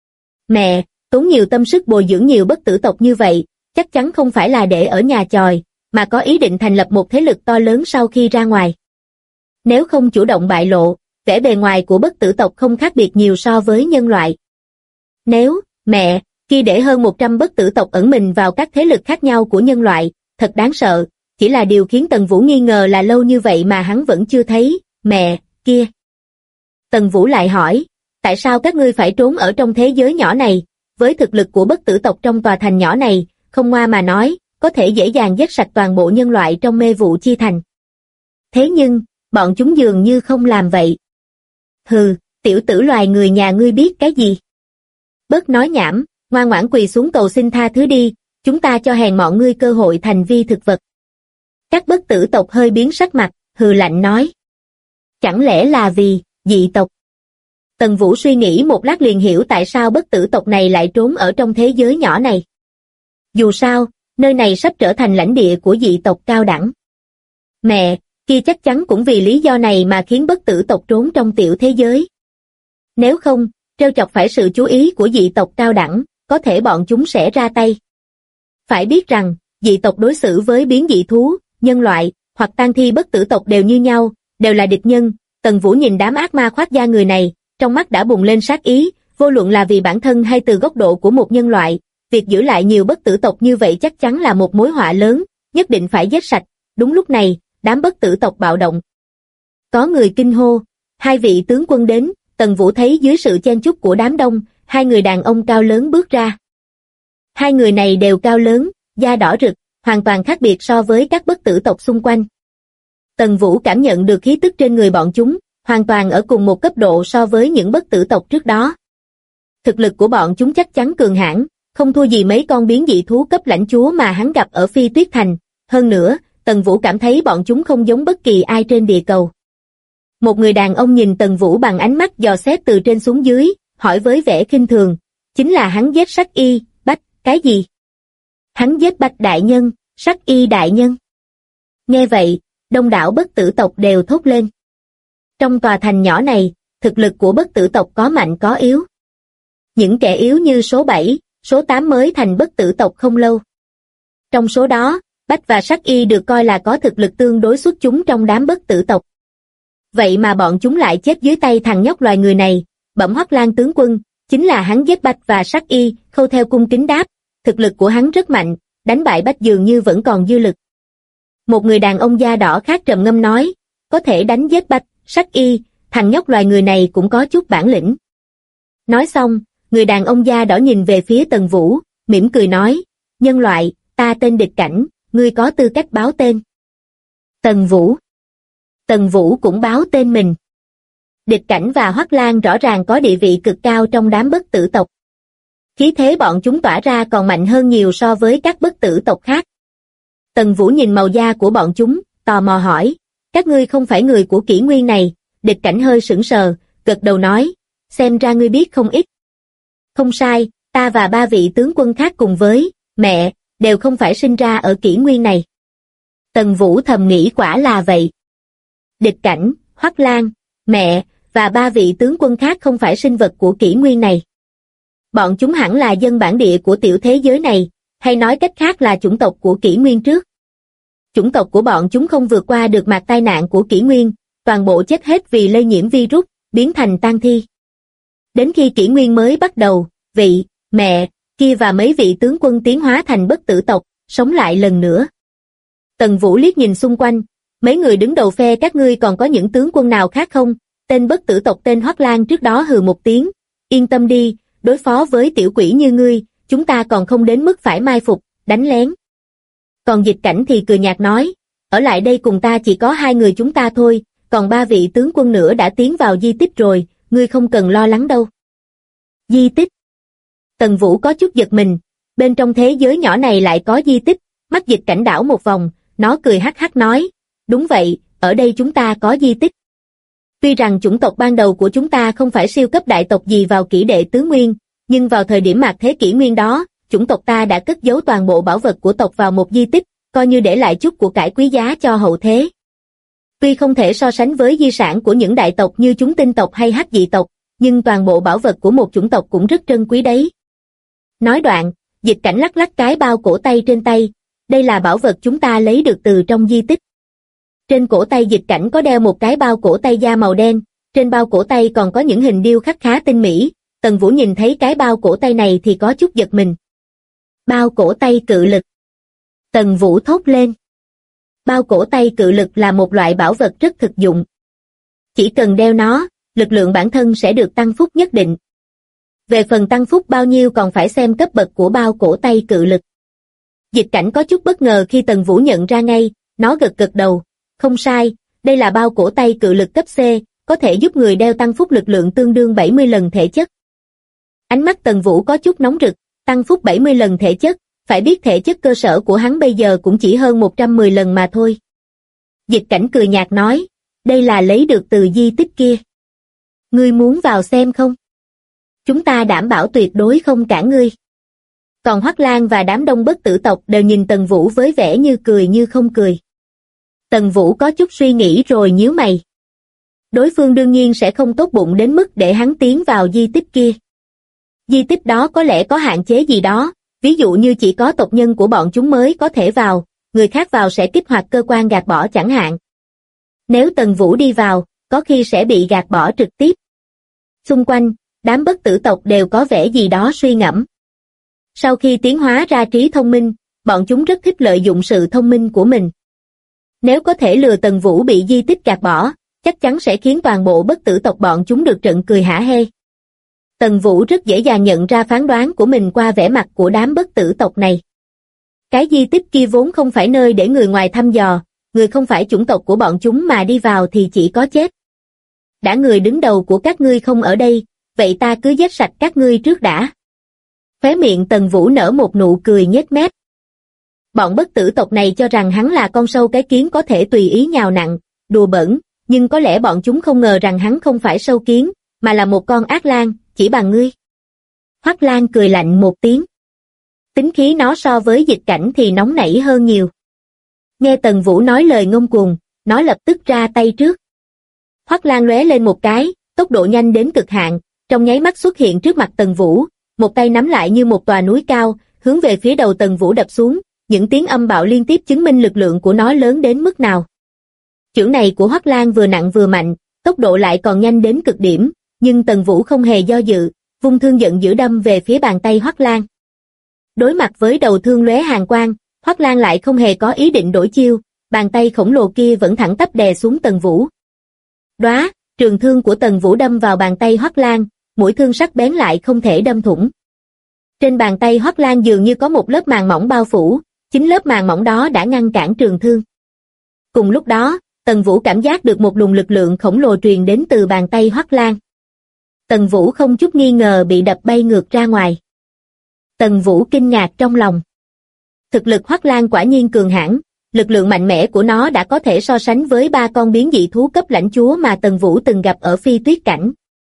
Mẹ tốn nhiều tâm sức bồi dưỡng nhiều bất tử tộc như vậy, chắc chắn không phải là để ở nhà chòi, mà có ý định thành lập một thế lực to lớn sau khi ra ngoài. Nếu không chủ động bại lộ, vẻ bề ngoài của bất tử tộc không khác biệt nhiều so với nhân loại. Nếu mẹ khi để hơn 100 bất tử tộc ẩn mình vào các thế lực khác nhau của nhân loại, thật đáng sợ. Chỉ là điều khiến Tần Vũ nghi ngờ là lâu như vậy mà hắn vẫn chưa thấy mẹ kia. Tần Vũ lại hỏi, tại sao các ngươi phải trốn ở trong thế giới nhỏ này? Với thực lực của bất tử tộc trong tòa thành nhỏ này, không ngoa mà nói, có thể dễ dàng giết sạch toàn bộ nhân loại trong mê vụ chi thành. Thế nhưng, bọn chúng dường như không làm vậy. Hừ, tiểu tử loài người nhà ngươi biết cái gì? Bớt nói nhảm, ngoan ngoãn quỳ xuống cầu xin tha thứ đi, chúng ta cho hèn mọn ngươi cơ hội thành vi thực vật. Các bất tử tộc hơi biến sắc mặt, hừ lạnh nói. Chẳng lẽ là vì dị tộc? Tần Vũ suy nghĩ một lát liền hiểu tại sao bất tử tộc này lại trốn ở trong thế giới nhỏ này. Dù sao, nơi này sắp trở thành lãnh địa của dị tộc cao đẳng. Mẹ, kia chắc chắn cũng vì lý do này mà khiến bất tử tộc trốn trong tiểu thế giới. Nếu không, trêu chọc phải sự chú ý của dị tộc cao đẳng, có thể bọn chúng sẽ ra tay. Phải biết rằng, dị tộc đối xử với biến dị thú, nhân loại, hoặc tang thi bất tử tộc đều như nhau, đều là địch nhân. Tần Vũ nhìn đám ác ma khoác da người này, trong mắt đã bùng lên sát ý, vô luận là vì bản thân hay từ góc độ của một nhân loại, việc giữ lại nhiều bất tử tộc như vậy chắc chắn là một mối họa lớn, nhất định phải giết sạch. Đúng lúc này, đám bất tử tộc bạo động. Có người kinh hô, hai vị tướng quân đến. Tần Vũ thấy dưới sự chen chúc của đám đông, hai người đàn ông cao lớn bước ra. Hai người này đều cao lớn, da đỏ rực, hoàn toàn khác biệt so với các bất tử tộc xung quanh. Tần Vũ cảm nhận được khí tức trên người bọn chúng, hoàn toàn ở cùng một cấp độ so với những bất tử tộc trước đó. Thực lực của bọn chúng chắc chắn cường hãn, không thua gì mấy con biến dị thú cấp lãnh chúa mà hắn gặp ở Phi Tuyết Thành. Hơn nữa, Tần Vũ cảm thấy bọn chúng không giống bất kỳ ai trên địa cầu. Một người đàn ông nhìn Tần Vũ bằng ánh mắt dò xét từ trên xuống dưới, hỏi với vẻ khinh thường, chính là hắn giết Sắc Y, Bách, cái gì? Hắn giết Bách đại nhân, Sắc Y đại nhân. Nghe vậy, đông đảo bất tử tộc đều thốt lên. Trong tòa thành nhỏ này, thực lực của bất tử tộc có mạnh có yếu. Những kẻ yếu như số 7, số 8 mới thành bất tử tộc không lâu. Trong số đó, Bách và Sắc Y được coi là có thực lực tương đối xuất chúng trong đám bất tử tộc. Vậy mà bọn chúng lại chết dưới tay thằng nhóc loài người này. Bẩm Hoắc Lan tướng quân, chính là hắn giết Bách và Sắc Y. Khâu Theo cung kính đáp, thực lực của hắn rất mạnh, đánh bại Bách dường như vẫn còn dư lực. Một người đàn ông da đỏ khác trầm ngâm nói, có thể đánh giết Bách, Sắc Y, thằng nhóc loài người này cũng có chút bản lĩnh. Nói xong, người đàn ông da đỏ nhìn về phía Tần Vũ, mỉm cười nói, nhân loại, ta tên Địch Cảnh, ngươi có tư cách báo tên. Tần Vũ cũng báo tên mình. Địch Cảnh và Hoắc Lan rõ ràng có địa vị cực cao trong đám bất tử tộc. Khí thế bọn chúng tỏa ra còn mạnh hơn nhiều so với các bất tử tộc khác. Tần Vũ nhìn màu da của bọn chúng, tò mò hỏi, các ngươi không phải người của kỷ nguyên này? Địch Cảnh hơi sững sờ, gật đầu nói, xem ra ngươi biết không ít. Không sai, ta và 3 vị tướng quân khác cùng với mẹ, đều không phải sinh ra ở kỷ nguyên này. Tần Vũ thầm nghĩ quả là vậy. Địch Cảnh, Hoắc Lan, mẹ, và 3 vị tướng quân khác không phải sinh vật của kỷ nguyên này. Bọn chúng hẳn là dân bản địa của tiểu thế giới này, hay nói cách khác là chủng tộc của kỷ nguyên trước. Chủng tộc của bọn chúng không vượt qua được mạt tai nạn của kỷ nguyên, toàn bộ chết hết vì lây nhiễm virus, biến thành tang thi. Đến khi kỷ nguyên mới bắt đầu, vị, mẹ, kia và mấy vị tướng quân tiến hóa thành bất tử tộc, sống lại lần nữa. Tần Vũ liếc nhìn xung quanh, mấy người đứng đầu phe các ngươi còn có những tướng quân nào khác không? Tên bất tử tộc tên Hoắc Lan trước đó hừ một tiếng, yên tâm đi, đối phó với tiểu quỷ như ngươi, chúng ta còn không đến mức phải mai phục, đánh lén. Còn Dịch Cảnh thì cười nhạt nói, ở lại đây cùng ta chỉ có 2 người chúng ta thôi, còn 3 vị tướng quân nữa đã tiến vào di tích rồi, ngươi không cần lo lắng đâu. Di tích? Tần Vũ có chút giật mình, bên trong thế giới nhỏ này lại có di tích, mắt Dịch Cảnh đảo một vòng, nó cười hắc hắc nói, đúng vậy, ở đây chúng ta có di tích. Tuy rằng chủng tộc ban đầu của chúng ta không phải siêu cấp đại tộc gì vào kỷ đệ tứ nguyên, nhưng vào thời điểm mạt thế kỷ nguyên đó, chủng tộc ta đã cất giấu toàn bộ bảo vật của tộc vào một di tích, coi như để lại chút của cải quý giá cho hậu thế. Tuy không thể so sánh với di sản của những đại tộc như chúng tinh tộc hay hắc dị tộc, nhưng toàn bộ bảo vật của một chủng tộc cũng rất trân quý đấy. Nói đoạn, Dịch Cảnh lắc lắc cái bao cổ tay trên tay, đây là bảo vật chúng ta lấy được từ trong di tích. Trên cổ tay Dịch Cảnh có đeo một cái bao cổ tay da màu đen, trên bao cổ tay còn có những hình điêu khắc khá tinh mỹ. Tần Vũ nhìn thấy cái bao cổ tay này thì có chút giật mình. Bao cổ tay cự lực. Tần Vũ thốt lên. Bao cổ tay cự lực là một loại bảo vật rất thực dụng. Chỉ cần đeo nó, lực lượng bản thân sẽ được tăng phúc nhất định. Về phần tăng phúc bao nhiêu còn phải xem cấp bậc của bao cổ tay cự lực. Dịch Cảnh có chút bất ngờ khi Tần Vũ nhận ra ngay, nó gật gật đầu. Không sai, đây là bao cổ tay cự lực cấp C, có thể giúp người đeo tăng phúc lực lượng tương đương 70 lần thể chất. Ánh mắt Tần Vũ có chút nóng rực, tăng phúc 70 lần thể chất, phải biết thể chất cơ sở của hắn bây giờ cũng chỉ hơn 110 lần mà thôi. Dịch Cảnh cười nhạt nói, đây là lấy được từ di tích kia. Ngươi muốn vào xem không? Chúng ta đảm bảo tuyệt đối không cản ngươi. Còn Hoắc Lan và đám đông bất tử tộc đều nhìn Tần Vũ với vẻ như cười như không cười. Tần Vũ có chút suy nghĩ rồi nhíu mày. Đối phương đương nhiên sẽ không tốt bụng đến mức để hắn tiến vào di tích kia. Di tích đó có lẽ có hạn chế gì đó, ví dụ như chỉ có tộc nhân của bọn chúng mới có thể vào, người khác vào sẽ kích hoạt cơ quan gạt bỏ chẳng hạn. Nếu Tần Vũ đi vào, có khi sẽ bị gạt bỏ trực tiếp. Xung quanh, đám bất tử tộc đều có vẻ gì đó suy ngẫm. Sau khi tiến hóa ra trí thông minh, bọn chúng rất thích lợi dụng sự thông minh của mình. Nếu có thể lừa Tần Vũ bị di tích gạt bỏ, chắc chắn sẽ khiến toàn bộ bất tử tộc bọn chúng được trận cười hả hê. Tần Vũ rất dễ dàng nhận ra phán đoán của mình qua vẻ mặt của đám bất tử tộc này. Cái di tích kia vốn không phải nơi để người ngoài thăm dò, người không phải chủng tộc của bọn chúng mà đi vào thì chỉ có chết. Đã người đứng đầu của các ngươi không ở đây, vậy ta cứ giết sạch các ngươi trước đã. Khóe miệng Tần Vũ nở một nụ cười nhếch mép. Bọn bất tử tộc này cho rằng hắn là con sâu cái kiến có thể tùy ý nhào nặn, đùa bỡn, nhưng có lẽ bọn chúng không ngờ rằng hắn không phải sâu kiến, mà là một con ác lang, chỉ bằng ngươi. Hoắc Lan cười lạnh một tiếng. Tính khí nó so với Dịch Cảnh thì nóng nảy hơn nhiều. Nghe Tần Vũ nói lời ngông cuồng, nó lập tức ra tay trước. Hoắc Lan lóe lên một cái, tốc độ nhanh đến cực hạn, trong nháy mắt xuất hiện trước mặt Tần Vũ, một tay nắm lại như một tòa núi cao, hướng về phía đầu Tần Vũ đập xuống, những tiếng âm bạo liên tiếp chứng minh lực lượng của nó lớn đến mức nào. Chưởng này của Hoắc Lan vừa nặng vừa mạnh, tốc độ lại còn nhanh đến cực điểm, nhưng Tần Vũ không hề do dự, vung thương giận dữ đâm về phía bàn tay Hoắc Lan. Đối mặt với đầu thương lóe hàn quang, Hoắc Lan lại không hề có ý định đổi chiêu, bàn tay khổng lồ kia vẫn thẳng tắp đè xuống Tần Vũ. Đóa, trường thương của Tần Vũ đâm vào bàn tay Hoắc Lan, mũi thương sắc bén lại không thể đâm thủng. Trên bàn tay Hoắc Lan dường như có một lớp màng mỏng bao phủ, chính lớp màng mỏng đó đã ngăn cản trường thương. Cùng lúc đó, Tần Vũ cảm giác được một luồng lực lượng khổng lồ truyền đến từ bàn tay Hoắc Lan. Tần Vũ không chút nghi ngờ bị đập bay ngược ra ngoài. Tần Vũ kinh ngạc trong lòng. Thực lực Hoắc Lan quả nhiên cường hãn, lực lượng mạnh mẽ của nó đã có thể so sánh với 3 con biến dị thú cấp lãnh chúa mà Tần Vũ từng gặp ở Phi Tuyết Cảnh.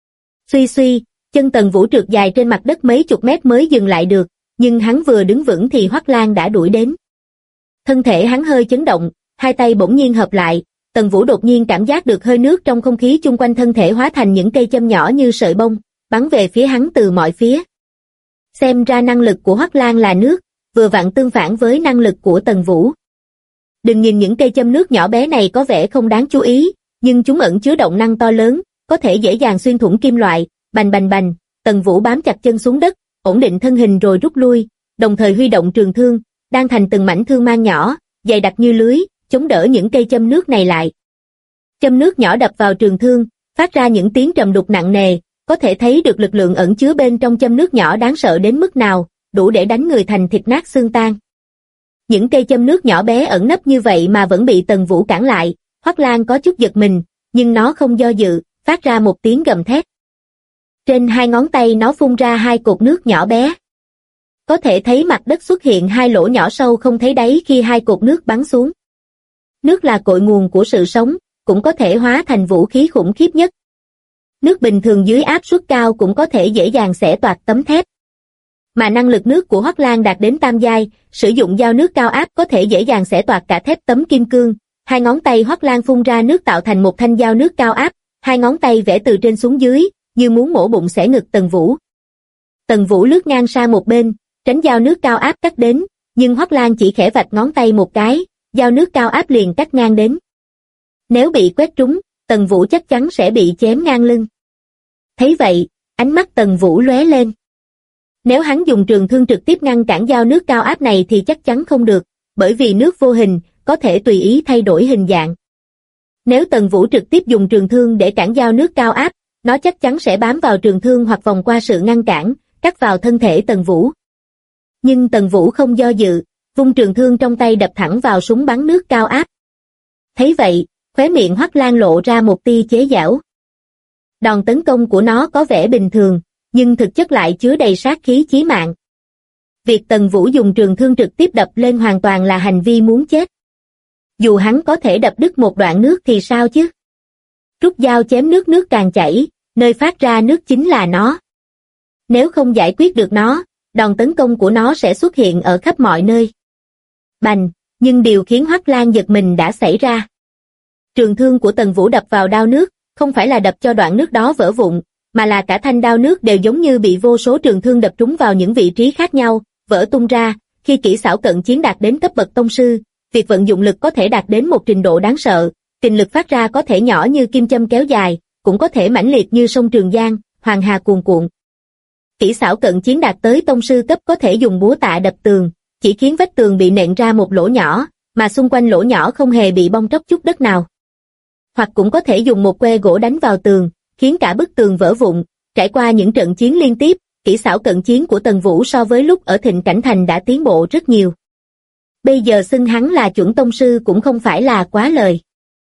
Suy suy, chân Tần Vũ trượt dài trên mặt đất mấy chục mét mới dừng lại được, nhưng hắn vừa đứng vững thì Hoắc Lan đã đuổi đến. Thân thể hắn hơi chấn động, hai tay bỗng nhiên hợp lại, Tần Vũ đột nhiên cảm giác được hơi nước trong không khí chung quanh thân thể hóa thành những cây châm nhỏ như sợi bông, bắn về phía hắn từ mọi phía. Xem ra năng lực của Hoắc Lan là nước, vừa vặn tương phản với năng lực của Tần Vũ. Đừng nhìn những cây châm nước nhỏ bé này có vẻ không đáng chú ý, nhưng chúng ẩn chứa động năng to lớn, có thể dễ dàng xuyên thủng kim loại, bành bành bành, Tần Vũ bám chặt chân xuống đất, ổn định thân hình rồi rút lui, đồng thời huy động trường thương, đang thành từng mảnh thương mang nhỏ, dày đặc như lưới, chống đỡ những cây châm nước này lại. Châm nước nhỏ đập vào trường thương, phát ra những tiếng trầm đục nặng nề, có thể thấy được lực lượng ẩn chứa bên trong châm nước nhỏ đáng sợ đến mức nào, đủ để đánh người thành thịt nát xương tan. Những cây châm nước nhỏ bé ẩn nấp như vậy mà vẫn bị Tần Vũ cản lại, Hoắc Lan có chút giật mình, nhưng nó không do dự, phát ra một tiếng gầm thét. Trên hai ngón tay nó phun ra hai cột nước nhỏ bé. Có thể thấy mặt đất xuất hiện hai lỗ nhỏ sâu không thấy đáy khi hai cột nước bắn xuống. Nước là cội nguồn của sự sống, cũng có thể hóa thành vũ khí khủng khiếp nhất. Nước bình thường dưới áp suất cao cũng có thể dễ dàng xẻ toạc tấm thép. Mà năng lực nước của Hoắc Lan đạt đến tam giai, sử dụng dao nước cao áp có thể dễ dàng xẻ toạc cả thép tấm kim cương. Hai ngón tay Hoắc Lan phun ra nước tạo thành một thanh dao nước cao áp, hai ngón tay vẽ từ trên xuống dưới, như muốn mổ bụng xẻ ngực Tần Vũ. Tần Vũ lướt ngang sang một bên, tránh dao nước cao áp cắt đến, nhưng Hoắc Lan chỉ khẽ vạch ngón tay một cái, dao nước cao áp liền cắt ngang đến. Nếu bị quét trúng, Tần Vũ chắc chắn sẽ bị chém ngang lưng. Thấy vậy, ánh mắt Tần Vũ lóe lên. Nếu hắn dùng trường thương trực tiếp ngăn cản dao nước cao áp này thì chắc chắn không được, bởi vì nước vô hình, có thể tùy ý thay đổi hình dạng. Nếu Tần Vũ trực tiếp dùng trường thương để cản dao nước cao áp, nó chắc chắn sẽ bám vào trường thương hoặc vòng qua sự ngăn cản, cắt vào thân thể Tần Vũ. Nhưng Tần Vũ không do dự, vung trường thương trong tay đập thẳng vào súng bắn nước cao áp. Thấy vậy, khóe miệng Hoắc Lan lộ ra một tia chế giễu. Đòn tấn công của nó có vẻ bình thường, nhưng thực chất lại chứa đầy sát khí chí mạng. Việc Tần Vũ dùng trường thương trực tiếp đập lên hoàn toàn là hành vi muốn chết. Dù hắn có thể đập đứt một đoạn nước thì sao chứ? Rút dao chém nước, nước càng chảy, nơi phát ra nước chính là nó. Nếu không giải quyết được nó, đòn tấn công của nó sẽ xuất hiện ở khắp mọi nơi. Bành, nhưng điều khiến Hoắc Lan giật mình đã xảy ra. Trường thương của Tần Vũ đập vào đao nước, không phải là đập cho đoạn nước đó vỡ vụn, mà là cả thanh đao nước đều giống như bị vô số trường thương đập trúng vào những vị trí khác nhau, vỡ tung ra. Khi kỹ xảo cận chiến đạt đến cấp bậc tông sư, việc vận dụng lực có thể đạt đến một trình độ đáng sợ, kình lực phát ra có thể nhỏ như kim châm kéo dài, cũng có thể mãnh liệt như sông Trường Giang, hoàng hà cuồn cuộn. Kỹ xảo cận chiến đạt tới tông sư cấp có thể dùng búa tạ đập tường, chỉ khiến vách tường bị nện ra một lỗ nhỏ, mà xung quanh lỗ nhỏ không hề bị bong tróc chút đất nào. Hoặc cũng có thể dùng một que gỗ đánh vào tường, khiến cả bức tường vỡ vụn. Trải qua những trận chiến liên tiếp, kỹ xảo cận chiến của Tần Vũ so với lúc ở Thịnh Cảnh Thành đã tiến bộ rất nhiều. Bây giờ xưng hắn là chuẩn tông sư cũng không phải là quá lời.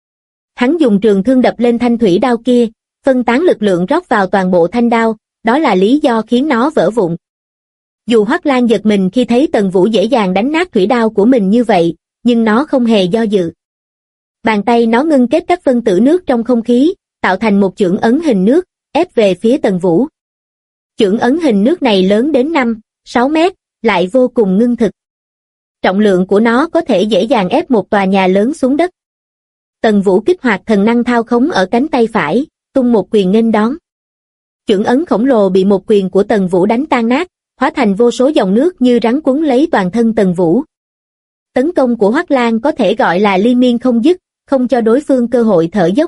Hắn dùng trường thương đập lên thanh thủy đao kia, phân tán lực lượng rót vào toàn bộ thanh đao, đó là lý do khiến nó vỡ vụn. Dù Hoắc Lan giật mình khi thấy Tần Vũ dễ dàng đánh nát thủy đao của mình như vậy, nhưng nó không hề do dự. Bàn tay nó ngưng kết các phân tử nước trong không khí, tạo thành một chưởng ấn hình nước, ép về phía Tần Vũ. Chưởng ấn hình nước này lớn đến 5-6 mét, lại vô cùng ngưng thực. Trọng lượng của nó có thể dễ dàng ép một tòa nhà lớn xuống đất. Tần Vũ kích hoạt thần năng thao khống ở cánh tay phải, tung một quyền nghênh đón. Chưởng ấn khổng lồ bị một quyền của Tần Vũ đánh tan nát, hóa thành vô số dòng nước như rắn quấn lấy toàn thân Tần Vũ. Tấn công của Hoắc Lan có thể gọi là liên miên không dứt, không cho đối phương cơ hội thở dốc.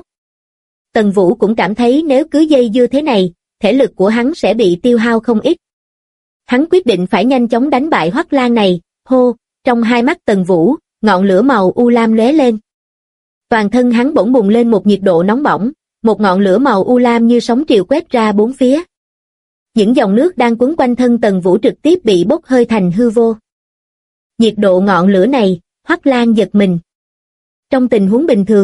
Tần Vũ cũng cảm thấy nếu cứ dây dưa thế này, thể lực của hắn sẽ bị tiêu hao không ít. Hắn quyết định phải nhanh chóng đánh bại Hoắc Lan này. Hô, trong hai mắt Tần Vũ, ngọn lửa màu u lam lóe lên. Toàn thân hắn bỗng bùng lên một nhiệt độ nóng bỏng, một ngọn lửa màu u lam như sóng triều quét ra bốn phía. Những dòng nước đang quấn quanh thân Tần Vũ trực tiếp bị bốc hơi thành hư vô. Nhiệt độ ngọn lửa này, Hoắc Lan giật mình. Trong tình huống bình thường,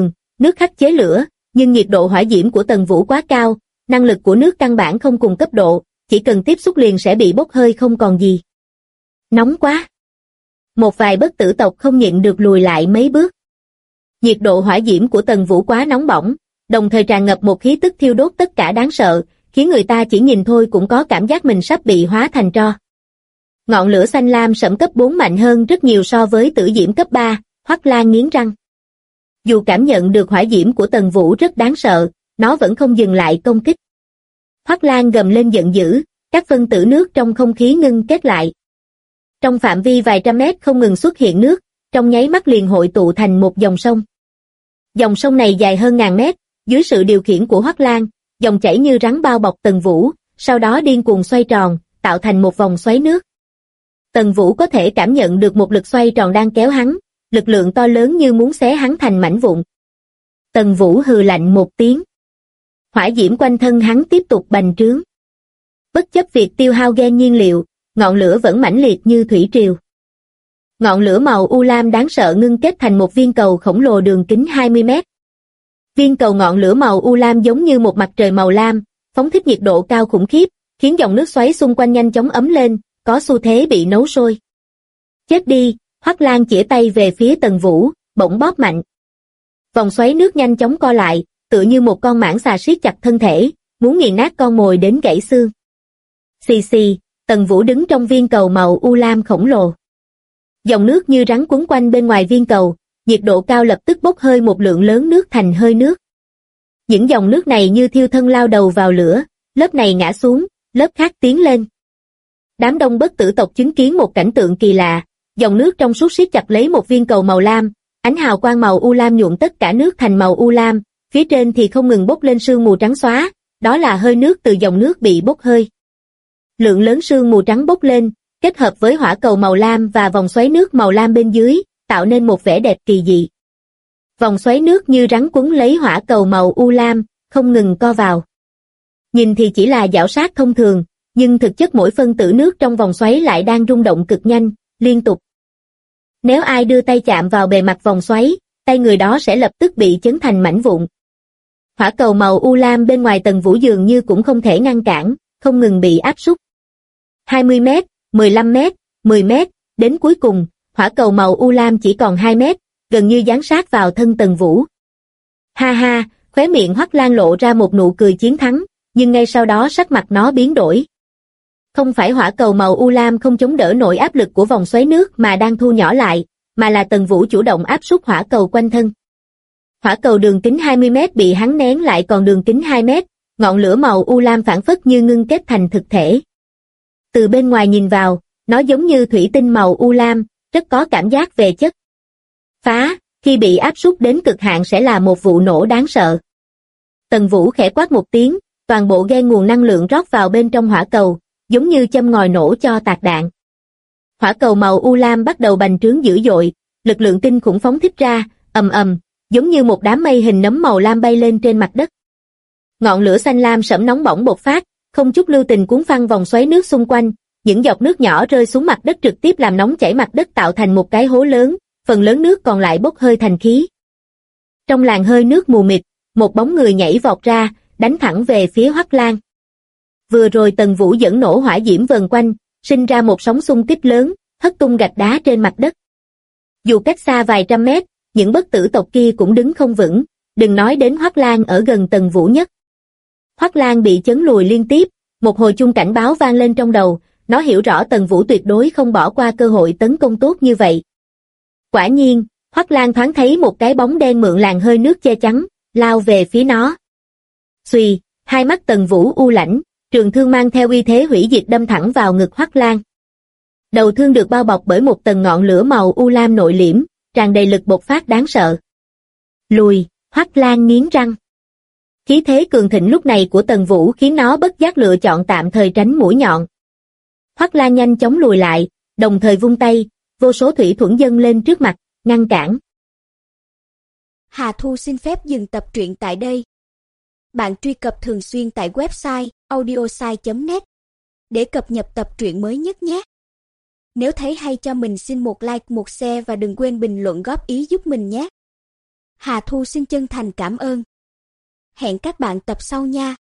nước khắc chế lửa, nhưng nhiệt độ hỏa diễm của Tần Vũ quá cao, năng lực của nước căn bản không cùng cấp độ, chỉ cần tiếp xúc liền sẽ bị bốc hơi không còn gì. Nóng quá! Một vài bất tử tộc không nhịn được lùi lại mấy bước. Nhiệt độ hỏa diễm của Tần Vũ quá nóng bỏng, đồng thời tràn ngập một khí tức thiêu đốt tất cả đáng sợ, khiến người ta chỉ nhìn thôi cũng có cảm giác mình sắp bị hóa thành tro. Ngọn lửa xanh lam sẫm cấp 4 mạnh hơn rất nhiều so với tử diễm cấp 3, Hoắc Lan nghiến răng. Dù cảm nhận được hỏa diễm của Tần Vũ rất đáng sợ, nó vẫn không dừng lại công kích. Hoắc Lan gầm lên giận dữ, các phân tử nước trong không khí ngưng kết lại. Trong phạm vi vài trăm mét không ngừng xuất hiện nước, trong nháy mắt liền hội tụ thành một dòng sông. Dòng sông này dài hơn ngàn mét, dưới sự điều khiển của Hoắc Lan, dòng chảy như rắn bao bọc Tần Vũ, sau đó điên cuồng xoay tròn, tạo thành một vòng xoáy nước. Tần Vũ có thể cảm nhận được một lực xoay tròn đang kéo hắn, lực lượng to lớn như muốn xé hắn thành mảnh vụn. Tần Vũ hừ lạnh một tiếng. Hỏa diễm quanh thân hắn tiếp tục bành trướng. Bất chấp việc tiêu hao gen nhiên liệu, ngọn lửa vẫn mãnh liệt như thủy triều. Ngọn lửa màu u lam đáng sợ ngưng kết thành một viên cầu khổng lồ đường kính 20 mét. Viên cầu ngọn lửa màu u lam giống như một mặt trời màu lam, phóng thích nhiệt độ cao khủng khiếp, khiến dòng nước xoáy xung quanh nhanh chóng ấm lên, có xu thế bị nấu sôi. Chết đi! Hoắc Lan chĩa tay về phía Tần Vũ, bỗng bóp mạnh. Vòng xoáy nước nhanh chóng co lại, tựa như một con mãng xà siết chặt thân thể, muốn nghiền nát con mồi đến gãy xương. Xì xì, Tần Vũ đứng trong viên cầu màu u lam khổng lồ. Dòng nước như rắn quấn quanh bên ngoài viên cầu, nhiệt độ cao lập tức bốc hơi một lượng lớn nước thành hơi nước. Những dòng nước này như thiêu thân lao đầu vào lửa, lớp này ngã xuống, lớp khác tiến lên. Đám đông bất tử tộc chứng kiến một cảnh tượng kỳ lạ, dòng nước trong suốt siết chặt lấy một viên cầu màu lam, ánh hào quang màu u lam nhuộm tất cả nước thành màu u lam, phía trên thì không ngừng bốc lên sương mù trắng xóa, đó là hơi nước từ dòng nước bị bốc hơi. Lượng lớn sương mù trắng bốc lên, kết hợp với hỏa cầu màu lam và vòng xoáy nước màu lam bên dưới, tạo nên một vẻ đẹp kỳ dị. Vòng xoáy nước như rắn quấn lấy hỏa cầu màu u lam, không ngừng co vào. Nhìn thì chỉ là giảo sát thông thường, nhưng thực chất mỗi phân tử nước trong vòng xoáy lại đang rung động cực nhanh, liên tục. Nếu ai đưa tay chạm vào bề mặt vòng xoáy, tay người đó sẽ lập tức bị chấn thành mảnh vụn. Hỏa cầu màu u lam bên ngoài Tần Vũ dường như cũng không thể ngăn cản, không ngừng bị áp súc. 20 mét, 15 mét, 10 mét, đến cuối cùng, hỏa cầu màu u lam chỉ còn 2 mét, gần như dán sát vào thân Tần Vũ. Ha ha, khóe miệng Hoắc Lan lộ ra một nụ cười chiến thắng, nhưng ngay sau đó sắc mặt nó biến đổi. Không phải hỏa cầu màu u lam không chống đỡ nổi áp lực của vòng xoáy nước mà đang thu nhỏ lại, mà là Tần Vũ chủ động áp súc hỏa cầu quanh thân. Hỏa cầu đường kính 20 mét bị hắn nén lại còn đường kính 2 mét, ngọn lửa màu u lam phảng phất như ngưng kết thành thực thể. Từ bên ngoài nhìn vào, nó giống như thủy tinh màu u lam, rất có cảm giác về chất. Phá, khi bị áp súc đến cực hạn sẽ là một vụ nổ đáng sợ. Tần Vũ khẽ quát một tiếng, toàn bộ gen nguồn năng lượng rót vào bên trong hỏa cầu, giống như châm ngòi nổ cho tạc đạn. Hỏa cầu màu u lam bắt đầu bành trướng dữ dội, lực lượng kinh khủng phóng thích ra, ầm ầm, giống như một đám mây hình nấm màu lam bay lên trên mặt đất. Ngọn lửa xanh lam sẫm nóng bỏng bộc phát, không chút lưu tình cuốn phăng vòng xoáy nước xung quanh, những giọt nước nhỏ rơi xuống mặt đất trực tiếp làm nóng chảy mặt đất tạo thành một cái hố lớn, phần lớn nước còn lại bốc hơi thành khí. Trong làn hơi nước mù mịt, một bóng người nhảy vọt ra, đánh thẳng về phía Hoắc Lan. Vừa rồi Tần Vũ dẫn nổ hỏa diễm vần quanh, sinh ra một sóng xung kích lớn, hất tung gạch đá trên mặt đất. Dù cách xa vài trăm mét, những bất tử tộc kia cũng đứng không vững, đừng nói đến Hoắc Lan ở gần Tần Vũ nhất. Hoắc Lan bị chấn lùi liên tiếp, một hồi chuông cảnh báo vang lên trong đầu, nó hiểu rõ Tần Vũ tuyệt đối không bỏ qua cơ hội tấn công tốt như vậy. Quả nhiên, Hoắc Lan thoáng thấy một cái bóng đen mượn làn hơi nước che chắn, lao về phía nó. Xùy, hai mắt Tần Vũ u lãnh, trường thương mang theo uy thế hủy diệt đâm thẳng vào ngực Hoắc Lan. Đầu thương được bao bọc bởi một tầng ngọn lửa màu u lam nội liễm, tràn đầy lực bộc phát đáng sợ. Lùi, Hoắc Lan nghiến răng. Khí thế cường thịnh lúc này của Tần Vũ khiến nó bất giác lựa chọn tạm thời tránh mũi nhọn. Hoắc Lan nhanh chóng lùi lại, đồng thời vung tay, vô số thủy thuẫn dâng lên trước mặt, ngăn cản. Hà Thu xin phép dừng tập truyện tại đây. Bạn truy cập thường xuyên tại website audiosai.net để cập nhật tập truyện mới nhất nhé. Nếu thấy hay cho mình xin một like, một share và đừng quên bình luận góp ý giúp mình nhé. Hà Thu xin chân thành cảm ơn. Hẹn các bạn tập sau nha.